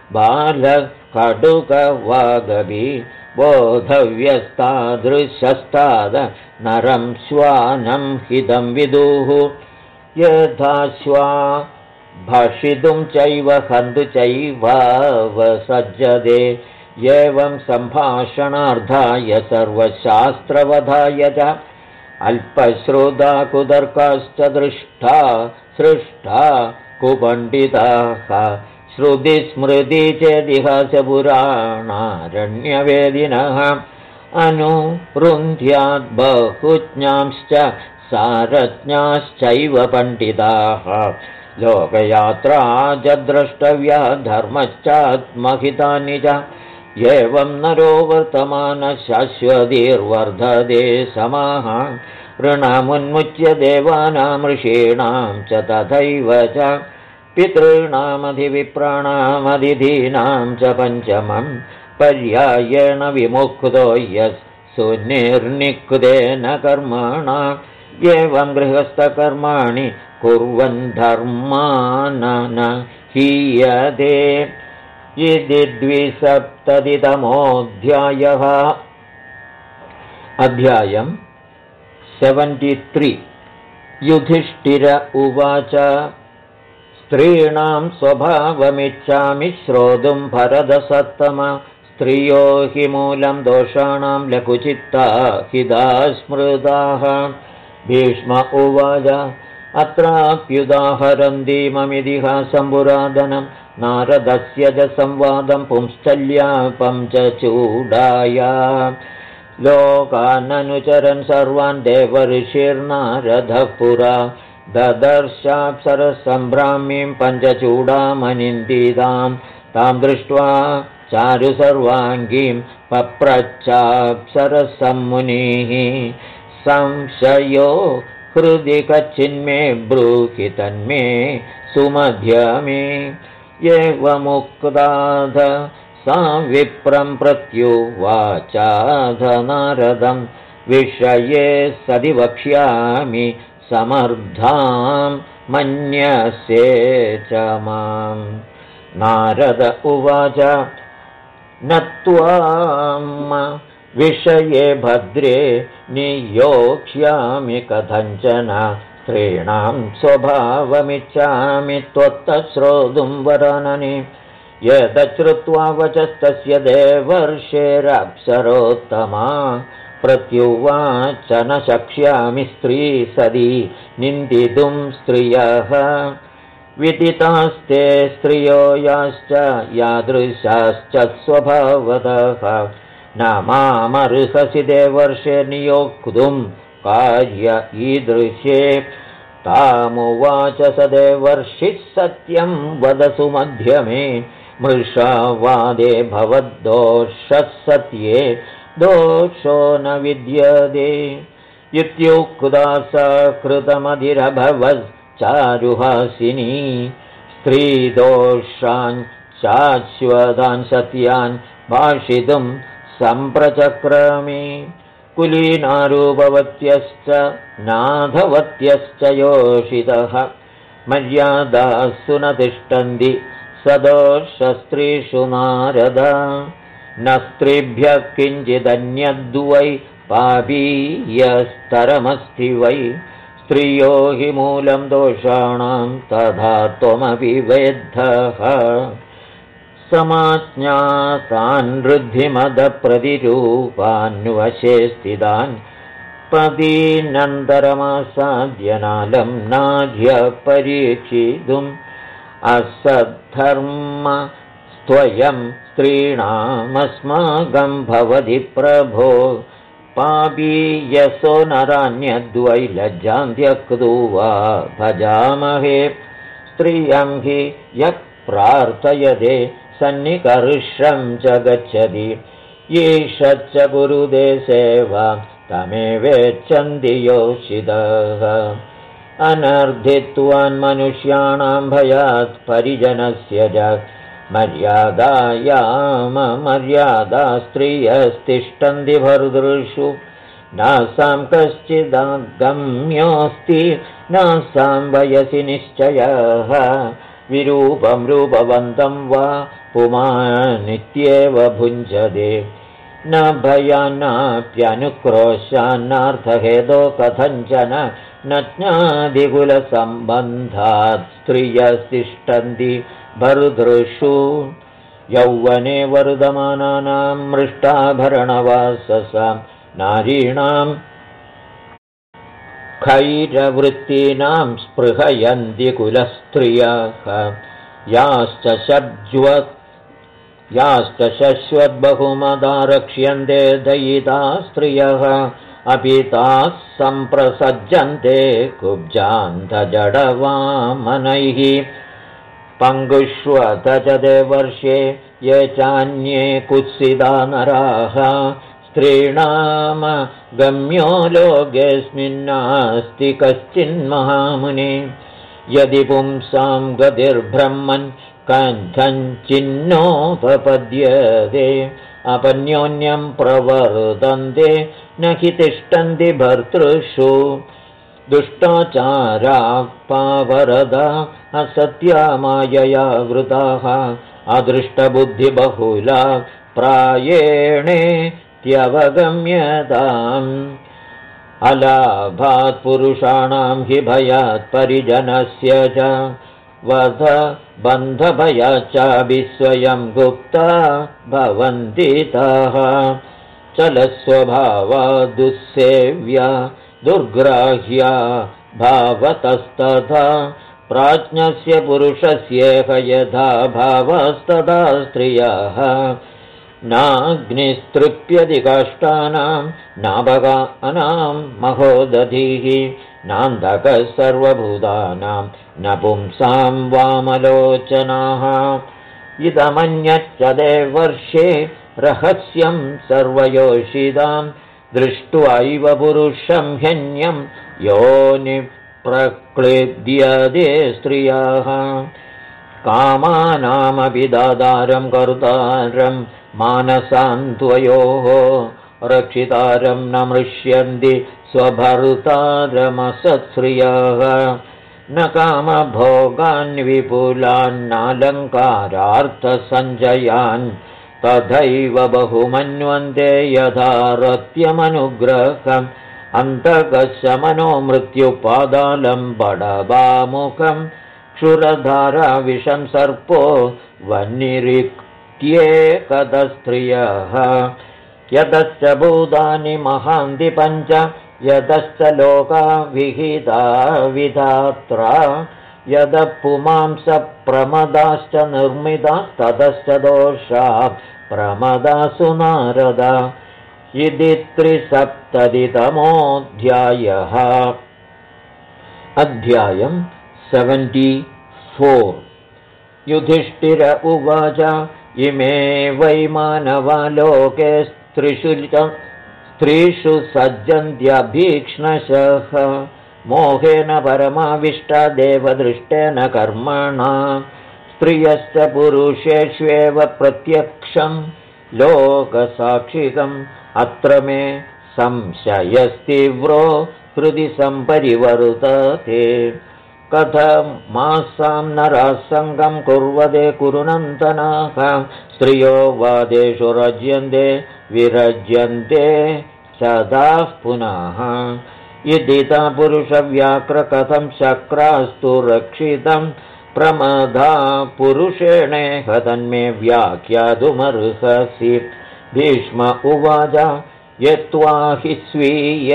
बालकटुकवागभि बोधव्यस्तादृशस्ताद नरं श्वानं हितं विदुः यथा श्वा भषितुं चैव हन्तु चैवावसज्जते एवं सम्भाषणार्थाय सर्वशास्त्रवधाय च अल्पश्रुता कुतर्काश्च दृष्टा सृष्टा कुपण्डिताः श्रुतिस्मृति चेदिहासपुराणारण्यवेदिनः अनुरुन्ध्याद् बहुज्ञांश्च सारज्ञाश्चैव पण्डिताः लोकयात्रा च द्रष्टव्या धर्मश्चात्महितानि च एवं नरो वर्तमानः शाश्वतीर्वर्धते समाः ऋणमुन्मुच्य देवानां ऋषीणां च तथैव च पितॄणामधिविप्राणामधिधीनां च पञ्चमं पर्यायेण विमुक्तो यः सुनिर्निकृतेन कर्मणा एवं गृहस्थकर्माणि कुर्वन् धर्मान् न हीयते। इति 270तमोऽध्यायः। अध्यायम् 73। युधिष्ठिर उवाच स्त्रीणां स्वभावमिच्छामि श्रोतुं भरतसत्तम स्त्रियो हि मूलं दोषाणां लघुचित्ता हिता स्मृताः। भीष्म उवाच अत्राप्युदाहरन्तीममितिहासं पुरातनं नारदस्य च संवादं पुंश्चल्यापं च चूडाया लोकाननुचरन् सर्वान् देवर्षिर्नारदः पुरा ददर्शाप्सरसम्भ्रामीं पञ्चचूडामनिन्दितां तां दृष्ट्वा चारु सर्वाङ्गीं पप्रच्छाप्सरसम्मुनिः संशयो हृदि कच्चिन्मे ब्रूहि तन्मे सुमध्यमे एवमुक्ताध सा विप्रं प्रत्युवाचाध नारदं विषये सदि वक्ष्यामि समर्थां मन्यसे च मां। नारद उवाच न त्वां विषये भद्रे नियोक्ष्यामि कथञ्चन स्त्रीणां स्वभावमिच्छामि त्वत्तः श्रोतुं वरानने यदश्रुत्वा वचस्तस्य देवर्षेरप्सरोत्तमा प्रत्युवाच न शक्ष्यामि स्त्री सदी निन्दितुं स्त्रियः विदितास्ते स्त्रियो याश्च यादृशाश्च स्वभावतः न मामर्हसि देवर्षे नियोक्तुं कार्य ईदृशे तामुवाच स देवर्षिः सत्यं वदसु मध्यमे मृषावादे भवद्दोषः सत्ये दोषो न विद्यते इत्युक्ता सा कृतमधिरभवच्चारुहासिनी स्त्रीदोषान् शाश्वतान् सत्यान् भाषितुं सम्प्रचक्रमे कुलीनारूपवत्यश्च नाथवत्यश्च योषितः मर्यादासु न तिष्ठन्ति सदोषस्त्रीषु नारद न स्त्रीभ्यः किञ्चिदन्यद्वै पापीयस्तरमस्ति वै स्त्रियो हि मूलं दोषाणां तथा त्वमपि वेद्धः समाज्ञातान् वृद्धिमदप्रतिरूपान्वशे स्थितान् पदीनन्तरमासाद्यनालं नाध्य परीक्षितुम् असद्धर्मस्त्वयं स्त्रीणामस्माकं भवति प्रभो पापीयसो नरान्यद्वै लज्जां त्यक्त्वा भजामहे स्त्रियं हि यः प्रार्थयते सन्निकर्षं च गच्छति येषच्च कुरुते सेवा तमेवेच्छन्ति योषितः अनर्धित्वान् मनुष्याणां भयात् परिजनस्य च मर्यादा स्त्रियस्तिष्ठन्ति भर्तृषु नासां कश्चिदगम्योऽस्ति नासां वयसि निश्चयः विरूपं रूपवन्तं वा पुमानित्येव भुञ्जते न भयान्नाप्यनुक्रोशान्नार्थहेतो कथञ्चन न ज्ञादिकुलसम्बन्धात् स्त्रियस्तिष्ठन्ति भर्तृषु यौवने वर्धमानानां मृष्टाभरणवाससां नारीणां खैरवृत्तीनां स्पृहयन्ति कुलस्त्रियः याश्च शश्वद्बहुमदा रक्ष्यन्ते दयिता स्त्रियः अपि ताः सम्प्रसज्जन्ते कुब्जान्तजडवामनैः पङ्गुष्वत च देवर्षे ये चान्ये कुत्सिता नराः स्त्रीणाम गम्यो लोकेऽस्मिन्नास्ति कश्चिन्महामुने यदि पुंसां गतिर्ब्रह्मन् कथञ्चिन्नोपपद्यते अपन्योन्यं प्रवर्तन्ते न हि तिष्ठन्ति भर्तृषु दुष्टाचाराः पावरदा असत्या मायया वृताः अदृष्टबुद्धिबहुला प्रायेणेत्यवगम्यताम् अलाभात् पुरुषाणां हि भयात् परिजनस्य च वध बन्धभयाच्चाभिस्वयं गुप्ता भवन्ति ताः चलस्वभावा दुस्सेव्या दुर्ग्राह्या भावतस्तथा प्राज्ञस्य पुरुषस्येह यथा भावस्तथा स्त्रियः नाग्निस्तृप्यति काष्ठानां नाभगानां महोदधिः नान्धकः सर्वभूतानां न पुंसां वामलोचनाः इदमन्यच्च देवर्षे रहस्यं सर्वयोषितां दृष्ट्वैव पुरुषं ह्यन्यं योनिप्रक्लेद्यते स्त्रियः कामानामपि दातारं कर्तारं मानसान्त्वयोः रक्षितारं न मृष्यन्ति स्वभर्तारमसत्श्रियः न कामभोगान् विपुलान्नालङ्कारार्थसञ्जयान् तथैव बहुमन्वन्ते यथा रत्यमनुग्रहम् अन्तकशमनो मृत्युपादालं बडबामुखं क्षुरधारा विषं सर्पो वह्निरिक्त्येकदस्त्रियः यतश्च भूतानि महान्ति पञ्च यतश्च लोका विहिता विधात्रा यदः पुमांसप्रमदाश्च निर्मितास्ततश्च दोषा प्रमदासु नारद इति 370तमोऽध्यायः। अध्यायम् 74। युधिष्ठिर उवाच इमे वै मानवा लोके स्त्रीषु सज्जन्त्यभीक्ष्णशः मोहेन परमाविष्टा देवदृष्टेन कर्मणा स्त्रियश्च पुरुषेष्वेव प्रत्यक्षं लोकसाक्षिकम् अत्र मे संशयस्तीव्रो हृदि सम्परिवर्तते कथमासां नराः सङ्गं कुर्वते कुरुनन्दनाः स्त्रियो वादेषु रज्यन्ते विरज्यन्ते सदाः पुनः यदिता पुरुषव्याघ्र कथं शक्रास्तु रक्षितं प्रमदा पुरुषेणेह तन्मे व्याख्यातुमर्हसि। भीष्म उवाच यत्त्वा हि स्वीय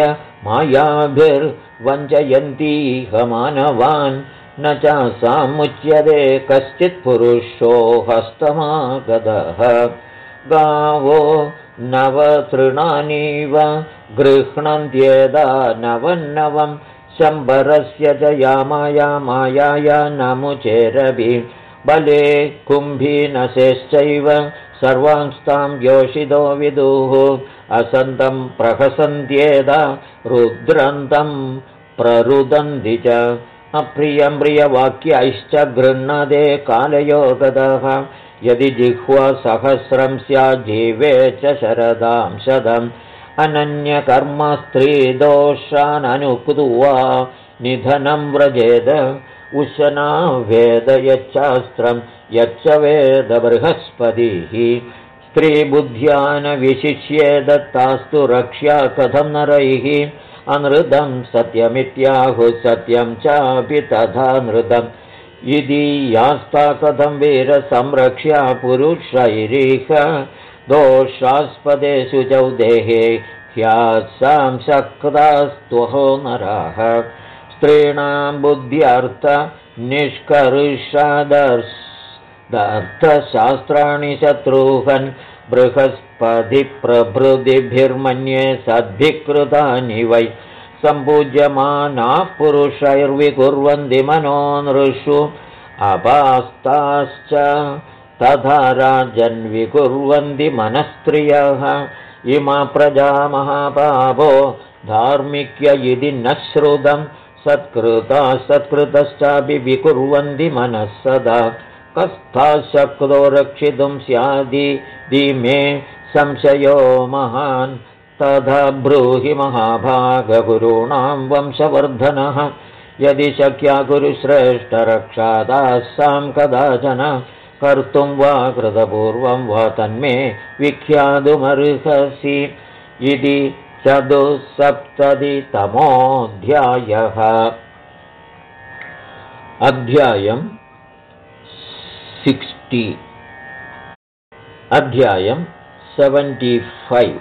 मायाभिर्वञ्चयन्तीह मानवान् न चासामुच्यते कश्चित् पुरुषो हस्तमागतः गावो नवतृणानीव गृह्णन्त्येदा नवन्नवं शम्बरस्य च मायाया नमुचेरभि बले कुम्भीनशेश्चैव सर्वांस्तां योषितो विदुः असन्तं प्रहसन्त्येदा रुद्रन्तं प्ररुदन्ति च अप्रियं प्रियवाक्यैश्च गृह्णते कालयोगतः यदि जिह्वा सहस्रं स्याज्जीवे च शरदां शतम् अनन्यकर्म स्त्रीदोषाननुक्त्वा निधनं व्रजेद उशना वेद यच्छास्त्रं यच्च वेद बृहस्पतिः स्त्रीबुद्ध्या न विशिष्येदत्तास्तु रक्ष्या कथं नरैः अनृतं सत्यमित्याहुः सत्यं चापि तथा नृतम् इति यास्ता कथं वीरसंरक्ष्या पुरुषैरिह दोषास्पदे शुचौ देहे ह्यासां शक्तास्त्वहो नराः स्त्रीणां बुद्ध्यर्थ निष्कर्षादर्थशास्त्राणि शत्रुघ्न बृहस्पतिप्रभृतिभिर्मन्ये सद्भिकृतानि वै सम्पूज्यमानाः पुरुषैर्विकुर्वन्ति मनो नृषु अपास्ताश्च तथा राजन्विकुर्वन्ति मनस्त्रियः इमा प्रजा महापापो धार्मिक्य इति न श्रुतं सत्कृता सत्कृतश्चापि विकुर्वन्ति मनः सदा कस्था शक्तो रक्षितुं स्यादिति मे संशयो महान् तथा ब्रूहि महाभागगुरूणां वंशवर्धनः यदि शक्या गुरुश्रेष्ठरक्षादासां कदाचन कर्तुं वा कृतपूर्वं वा तन्मे विख्यातुमर्हसि इति 74तमोऽध्यायः। अध्यायम् 60। अध्यायम् 75।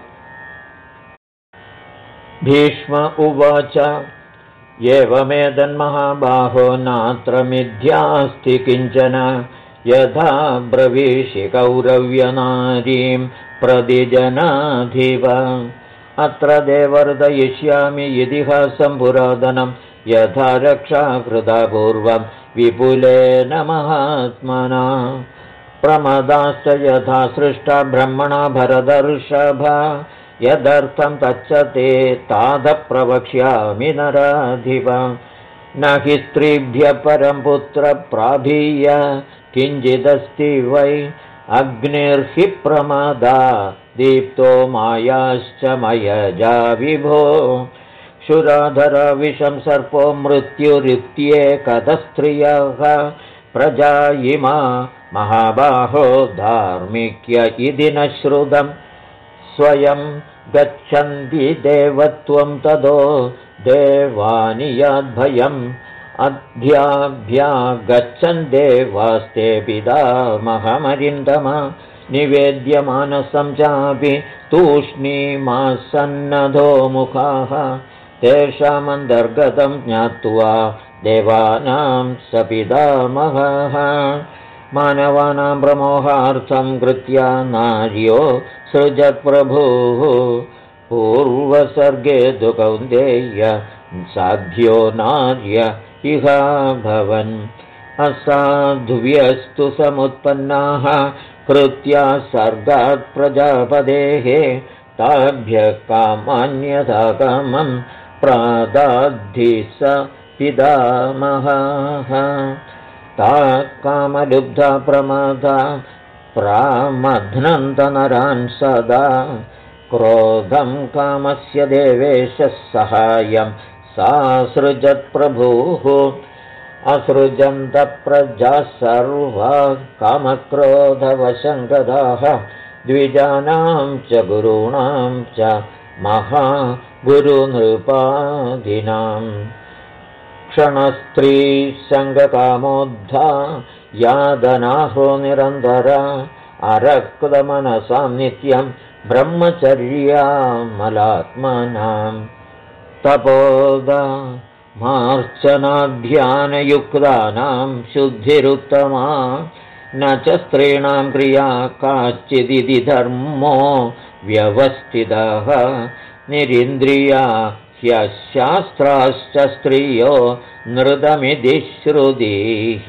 भीष्म उवाच एवमेतन्महाबाहो नात्र मिथ्यास्ति किञ्चन यथा ब्रवीषि कौरव्यनारीं प्रतिजनाधिव अत्र देवर्दयिष्यामि इतिहासं पुरातनं यथा रक्षा कृता पूर्वं विपुलेन महात्मना प्रमदाश्च यथा सृष्टा ब्रह्मणा भरतर्षभा यदर्थं तच्च ते तादः प्रवक्ष्यामि नराधिप न हि स्त्रीभ्यः परं पुत्रप्राभीय किञ्चिदस्ति वै अग्निर्हि प्रमादा दीप्तो मायाश्च मयजा विभो शुराधरा विषं सर्पो मृत्युरित्येकतस्त्रियः प्रजा इमा महाबाहो धार्मिक्य इति न श्रुतम् स्वयं गच्छन्ति देवत्वं तदो देवानि यद्भयम् अध्याभ्या गच्छन् देवास्ते पितामहमरिन्दम निवेद्यमानसं चापि तूष्णीमासन्नधो मुखाः तेषामन्तर्गतं ज्ञात्वा देवानां स पितामहः मानवानां प्रमोहार्थं कृत्या नार्यो सृजत्प्रभुः पूर्वसर्गे तु कौन्तेय साध्यो नार्य इह भवन् असाधुव्यस्तु समुत्पन्नाः कृत्या सर्गात् प्रजापतेः ताभ्यः कामान्यथा कामं प्रादाद्धि स पितामहः ताः कामलुब्धा प्रमादा प्रामध्नन्तनरान् सदा क्रोधं कामस्य देवेशः सहायं सासृजत्प्रभुः असृजन्तप्रजाः सर्वाः कामक्रोधवशङ्कदाः द्विजानां च गुरूणां च महागुरुनृपादिनाम् क्षणस्त्रीसङ्गकामोद्धा यादनाहो निरन्तरा अरक्तमनसां नित्यं ब्रह्मचर्यामलात्मनां तपोदा मार्चनाध्यानयुक्तानां शुद्धिरुत्तमा न च स्त्रीणां क्रिया काश्चिदिति धर्मो व्यवस्थितः निरिन्द्रिया ह्यशास्त्राश्च स्त्रियो नृतमिति श्रुतिः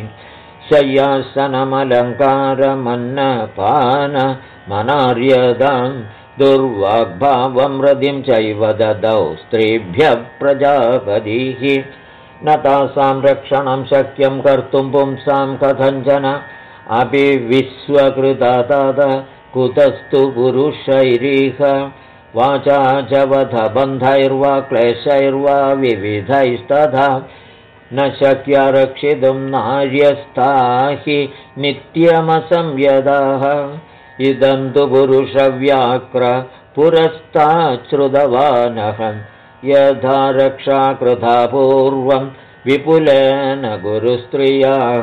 शय्यासनमलङ्कारमन्नपानमनार्यदां दुर्वाग्भावं रतिं चैव ददौ स्त्रीभ्यः प्रजापतिः न तासां रक्षणं शक्यं कर्तुं पुंसां कथञ्चन अपि विश्वकृता तद कुतस्तु पुरुषैरिह वाचा च वधबन्धैर्वा क्लेशैर्वा विविधैस्तथा न शक्या रक्षितुं नार्यस्ता हि नित्यमसंयदाः इदं तु पुरुषव्याक्र पुरस्ताच्छ्रुतवानहं यथा रक्षा कृता पूर्वं विपुलेन गुरुस्त्रियाः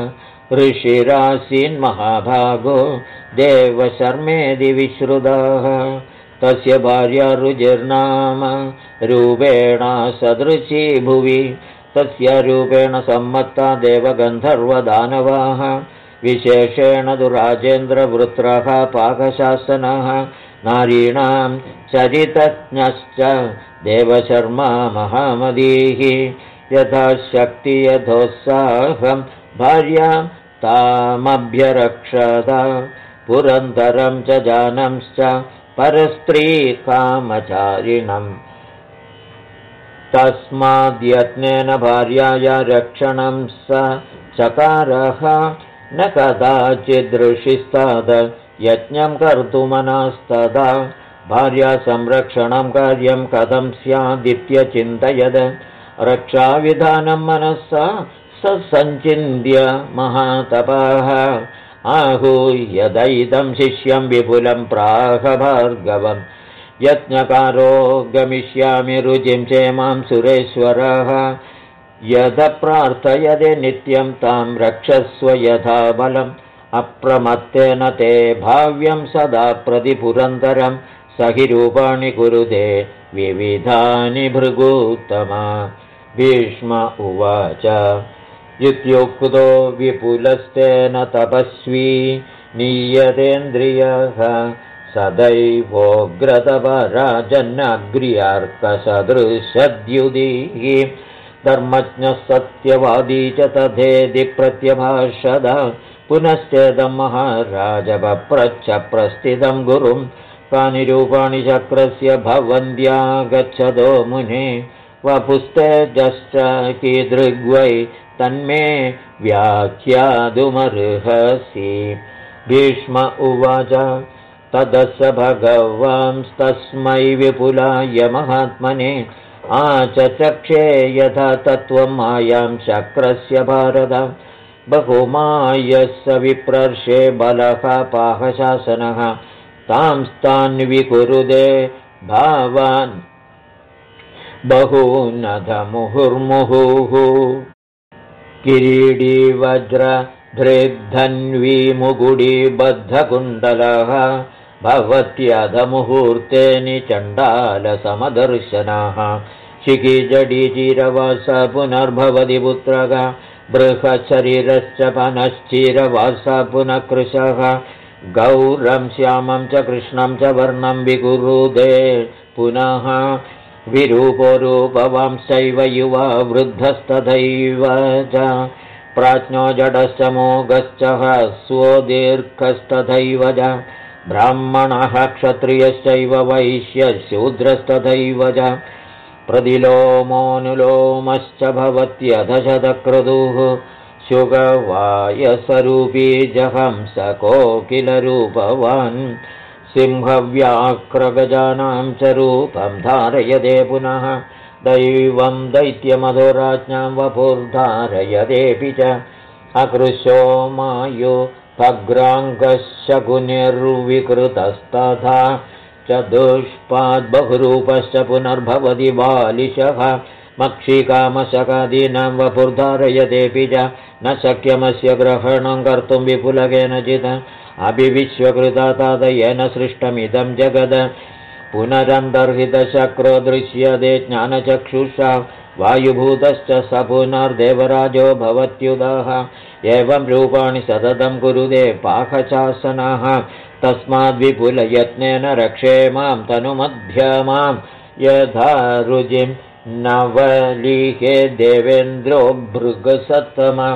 ऋषिरासीन्महाभागो देवशर्मेदि विश्रुताः तस्य भार्या रुचिर्नाम रूपेणा सदृशी भुवि तस्य रूपेण सम्मत्ता देवगन्धर्वदानवाः विशेषेण तु राजेन्द्रवृत्रः पाकशासनः नारीणां चरितज्ञश्च देवशर्मा महामदीः यथा शक्ति यथोत्साहं भार्यां तामभ्यरक्षत पुरन्दरं च जानंश्च परस्त्री कामचारिणम् तस्माद्यत्नेन भार्याया रक्षणं स चकारः न कदाचिदृषिस्ताद यज्ञं कर्तुमनास्तदा भार्या संरक्षणं कार्यं कथं स्यादित्यचिन्तयद रक्षाविधानं मनसा स सञ्चिन्त्य महातपः आहूय दैदं शिष्यं विपुलं प्राह भार्गवम् यज्ञकारो गमिष्यामि रुचिं चेमां सुरेश्वरः यद प्रार्थयते नित्यं तां रक्षस्व यथा बलम् अप्रमत्तेन ते भाव्यं सदा प्रतिपुरन्दरं स हि रूपाणि कुरुते विविधानि भृगूत्तमा भीष्म उवाच इत्युक्तो विपुलस्तेन तपस्वी नीयतेन्द्रियः सदैवोग्रतपराजन्नग्र्यार्कसदृशद्युदिः धर्मज्ञः सत्यवादी च तथेति प्रत्यभाषद पुनश्चेदं महाराज पप्रच्छ प्रस्थितं गुरुं कानि रूपाणि चक्रस्य भवन्त्यागच्छतो मुने वपुस्तेजश्च कीदृग्वै तन्मे व्याख्यातुमर्हसि भीष्म उवाच तदस्य भगवांस्तस्मै विपुलाय महात्मने आचचक्षे यथा तत्त्वं मायां चक्रस्य भारत बहुमायस्य विप्रर्षे बलः पाहशासनः तांस्तान्विकुरुदे भावान् बहूनधमुहुर्मुहुः किरीटी वज्रधृद्धन्वी मुकुडी बद्धकुण्डलः भवत्यधमुहूर्ते निचण्डालसमदर्शनाः शिखिजडीचिरवास पुनर्भवति पुत्रः बृहच्छरीरश्च पनश्चिरवास पुनः कृशः गौरं श्यामं च कृष्णं च वर्णं विकुरुदे पुनः विरूपो रूपवांश्चैव युवा वृद्धस्तथैव च प्राज्ञो जडश्च मोघश्च ह्रस्वो दीर्घस्तथैव च ब्राह्मणः क्षत्रियश्चैव वैश्यशूद्रस्तथैव च प्रतिलोमोऽनुलोमश्च भवत्यधशतक्रतुः शुगवायसरूपी जहंसकोकिलरूपवान् सिंहव्याघ्रगजानां च रूपं धारयते पुनः दैवं दैत्यमधोराज्ञां वपुर्धारयतेऽपि च अकृशो मायो भग्राङ्गशकुनिर्विकृतस्तथा च दुष्पाद्बहुरूपश्च पुनर्भवति बालिशः मक्षिकामशकादीनां वपुर्धारयतेऽपि च न शक्यमस्य ग्रहणं कर्तुं विपुलकेनचित् अभिविश्वकृता तादयेन सृष्टमिदं जगद पुनरन्तर्हितशक्रो दृश्यते ज्ञानचक्षुषा वायुभूतश्च स पुनर्देवराजो भवत्युदः एवं रूपाणि सततं कुरुते पाकशासनः तस्माद्विपुलयत्नेन रक्षे मां तनुमध्यमां यथा रुजिं नवलीहे देवेन्द्रो भृगसत्तमा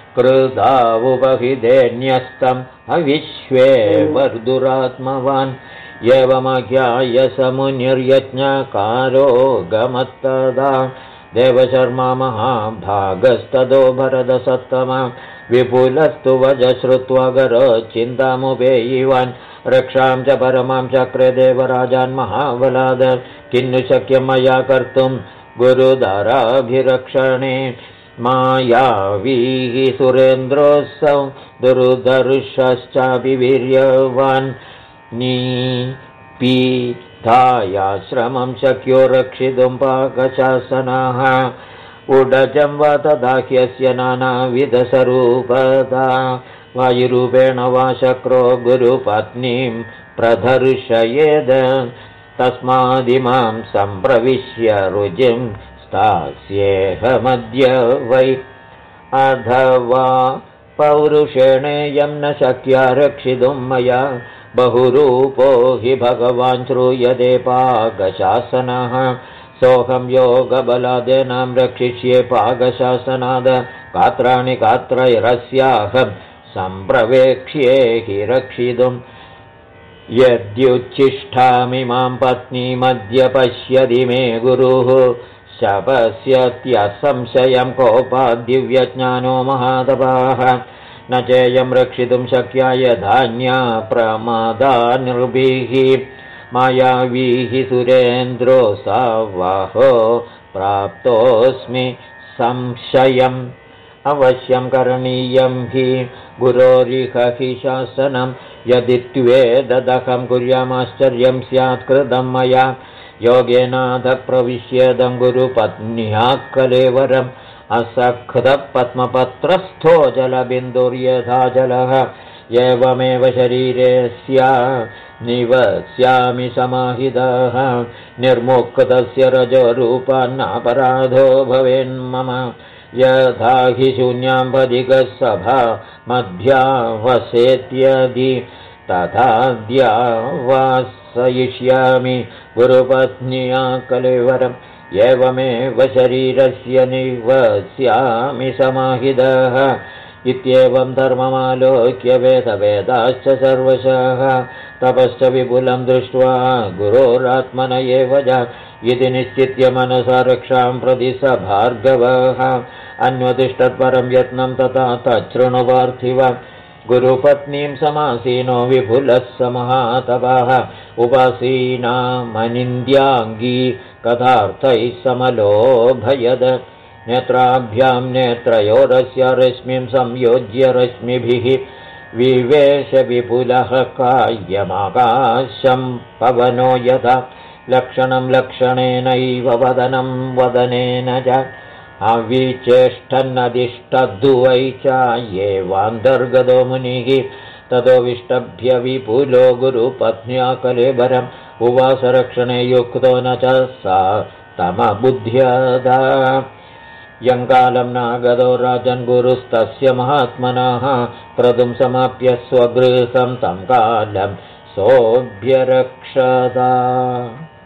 कृदावुपहिदेन्यस्तम् अविश्वे वर्धुरात्मवान् एवमख्याय समुनिर्यज्ञकारो गमत्तदा देवशर्मा महाभागस्तदो भरतसत्तमा विपुलस्तु वज श्रुत्वा गरो चिन्तामुपेयिवान् रक्षां च परमां चक्रे देवराजान् महाबलाद किन्नु शक्यं मया कर्तुं गुरुधराभिरक्षणे मायावीः सुरेन्द्रोऽसौ दुर्धर्षश्चापि वीर्यवान् निपीतायाश्रमं शक्यो रक्षितुं पाकशासनाः उडजं वा तदा ह्यस्य नानाविधस्वरूपदा वायुरूपेण वा शक्रो गुरुपत्नीं प्रदर्शयेद तस्मादिमां सम्प्रविश्य रुजिं स्थास्येऽहमद्य वै अथवा पौरुषेणेयं न शक्या रक्षितुं मया बहुरूपो हि भगवान् श्रूयते पाकशासनः सोऽहं योगबलादेनां रक्षिष्ये पाकशासनाद गात्राणि गात्रैरस्याहं सम्प्रवेक्ष्ये हि रक्षितुं यद्युच्छिष्ठामि मां पत्नीमद्य पश्यति मे गुरुः शपस्यत्यसंशयं कोपाद्दिव्यज्ञानो महातपाः न चेयं रक्षितुं शक्या यधान्या प्रमादानृभिः मायावीः सुरेन्द्रो सावाहो प्राप्तोऽस्मि संशयम् अवश्यं करणीयं हि गुरोरिह हि शासनं यदि त्वेददहं कुर्यामाश्चर्यं स्यात् कृतं मया योगेनाथ प्रविश्येदं गुरुपत्न्या कलेवरम् असक्तपद्मपत्रस्थो जलबिन्दुर्यथा जलः एवमेव शरीरे स्या निवस्यामि समाहितः निर्मुक्तस्य रजोरूपान्नापराधो भवेन्मम यथा हि शून्याम्बधिकः सभा मध्यावसेत्यदि तथाद्यावासयिष्यामि गुरुपत्न्या कलेवरम् एवमेव शरीरस्य निवस्यामि समाहितः इत्येवं धर्ममालोक्य वेदवेदाश्च सर्वशः तपश्च विपुलं दृष्ट्वा गुरोरात्मन एव च इति निश्चित्य मनसा रक्षां प्रति स भार्गवः अन्वतिष्ठत्परं यत्नं तथा तच्छृणुपार्थिव गुरुपत्नीं समासीनो विपुलः समहातपः उपासीनामनिन्द्याङ्गी कथार्थैः समलोभयद नेत्राभ्यां नेत्रयोरस्य रश्मिं संयोज्य रश्मिभिः विवेश विपुलः कायमाकाशं पवनो यथा लक्षणं लक्षणेनैव वदनं वदनेन च अविचेष्टन्नदिष्टद्वै च येवान्तर्गतो मुनिः ततो विष्टभ्य विपुलो गुरुपत्न्या कलेबरम् उवासरक्षणे युक्तो न च सा तमबुध्यदा यङ्कालं नागदो राजन् गुरुस्तस्य महात्मनः क्रतुं समाप्य स्वगृहं तं कालं सोऽभ्यरक्षदा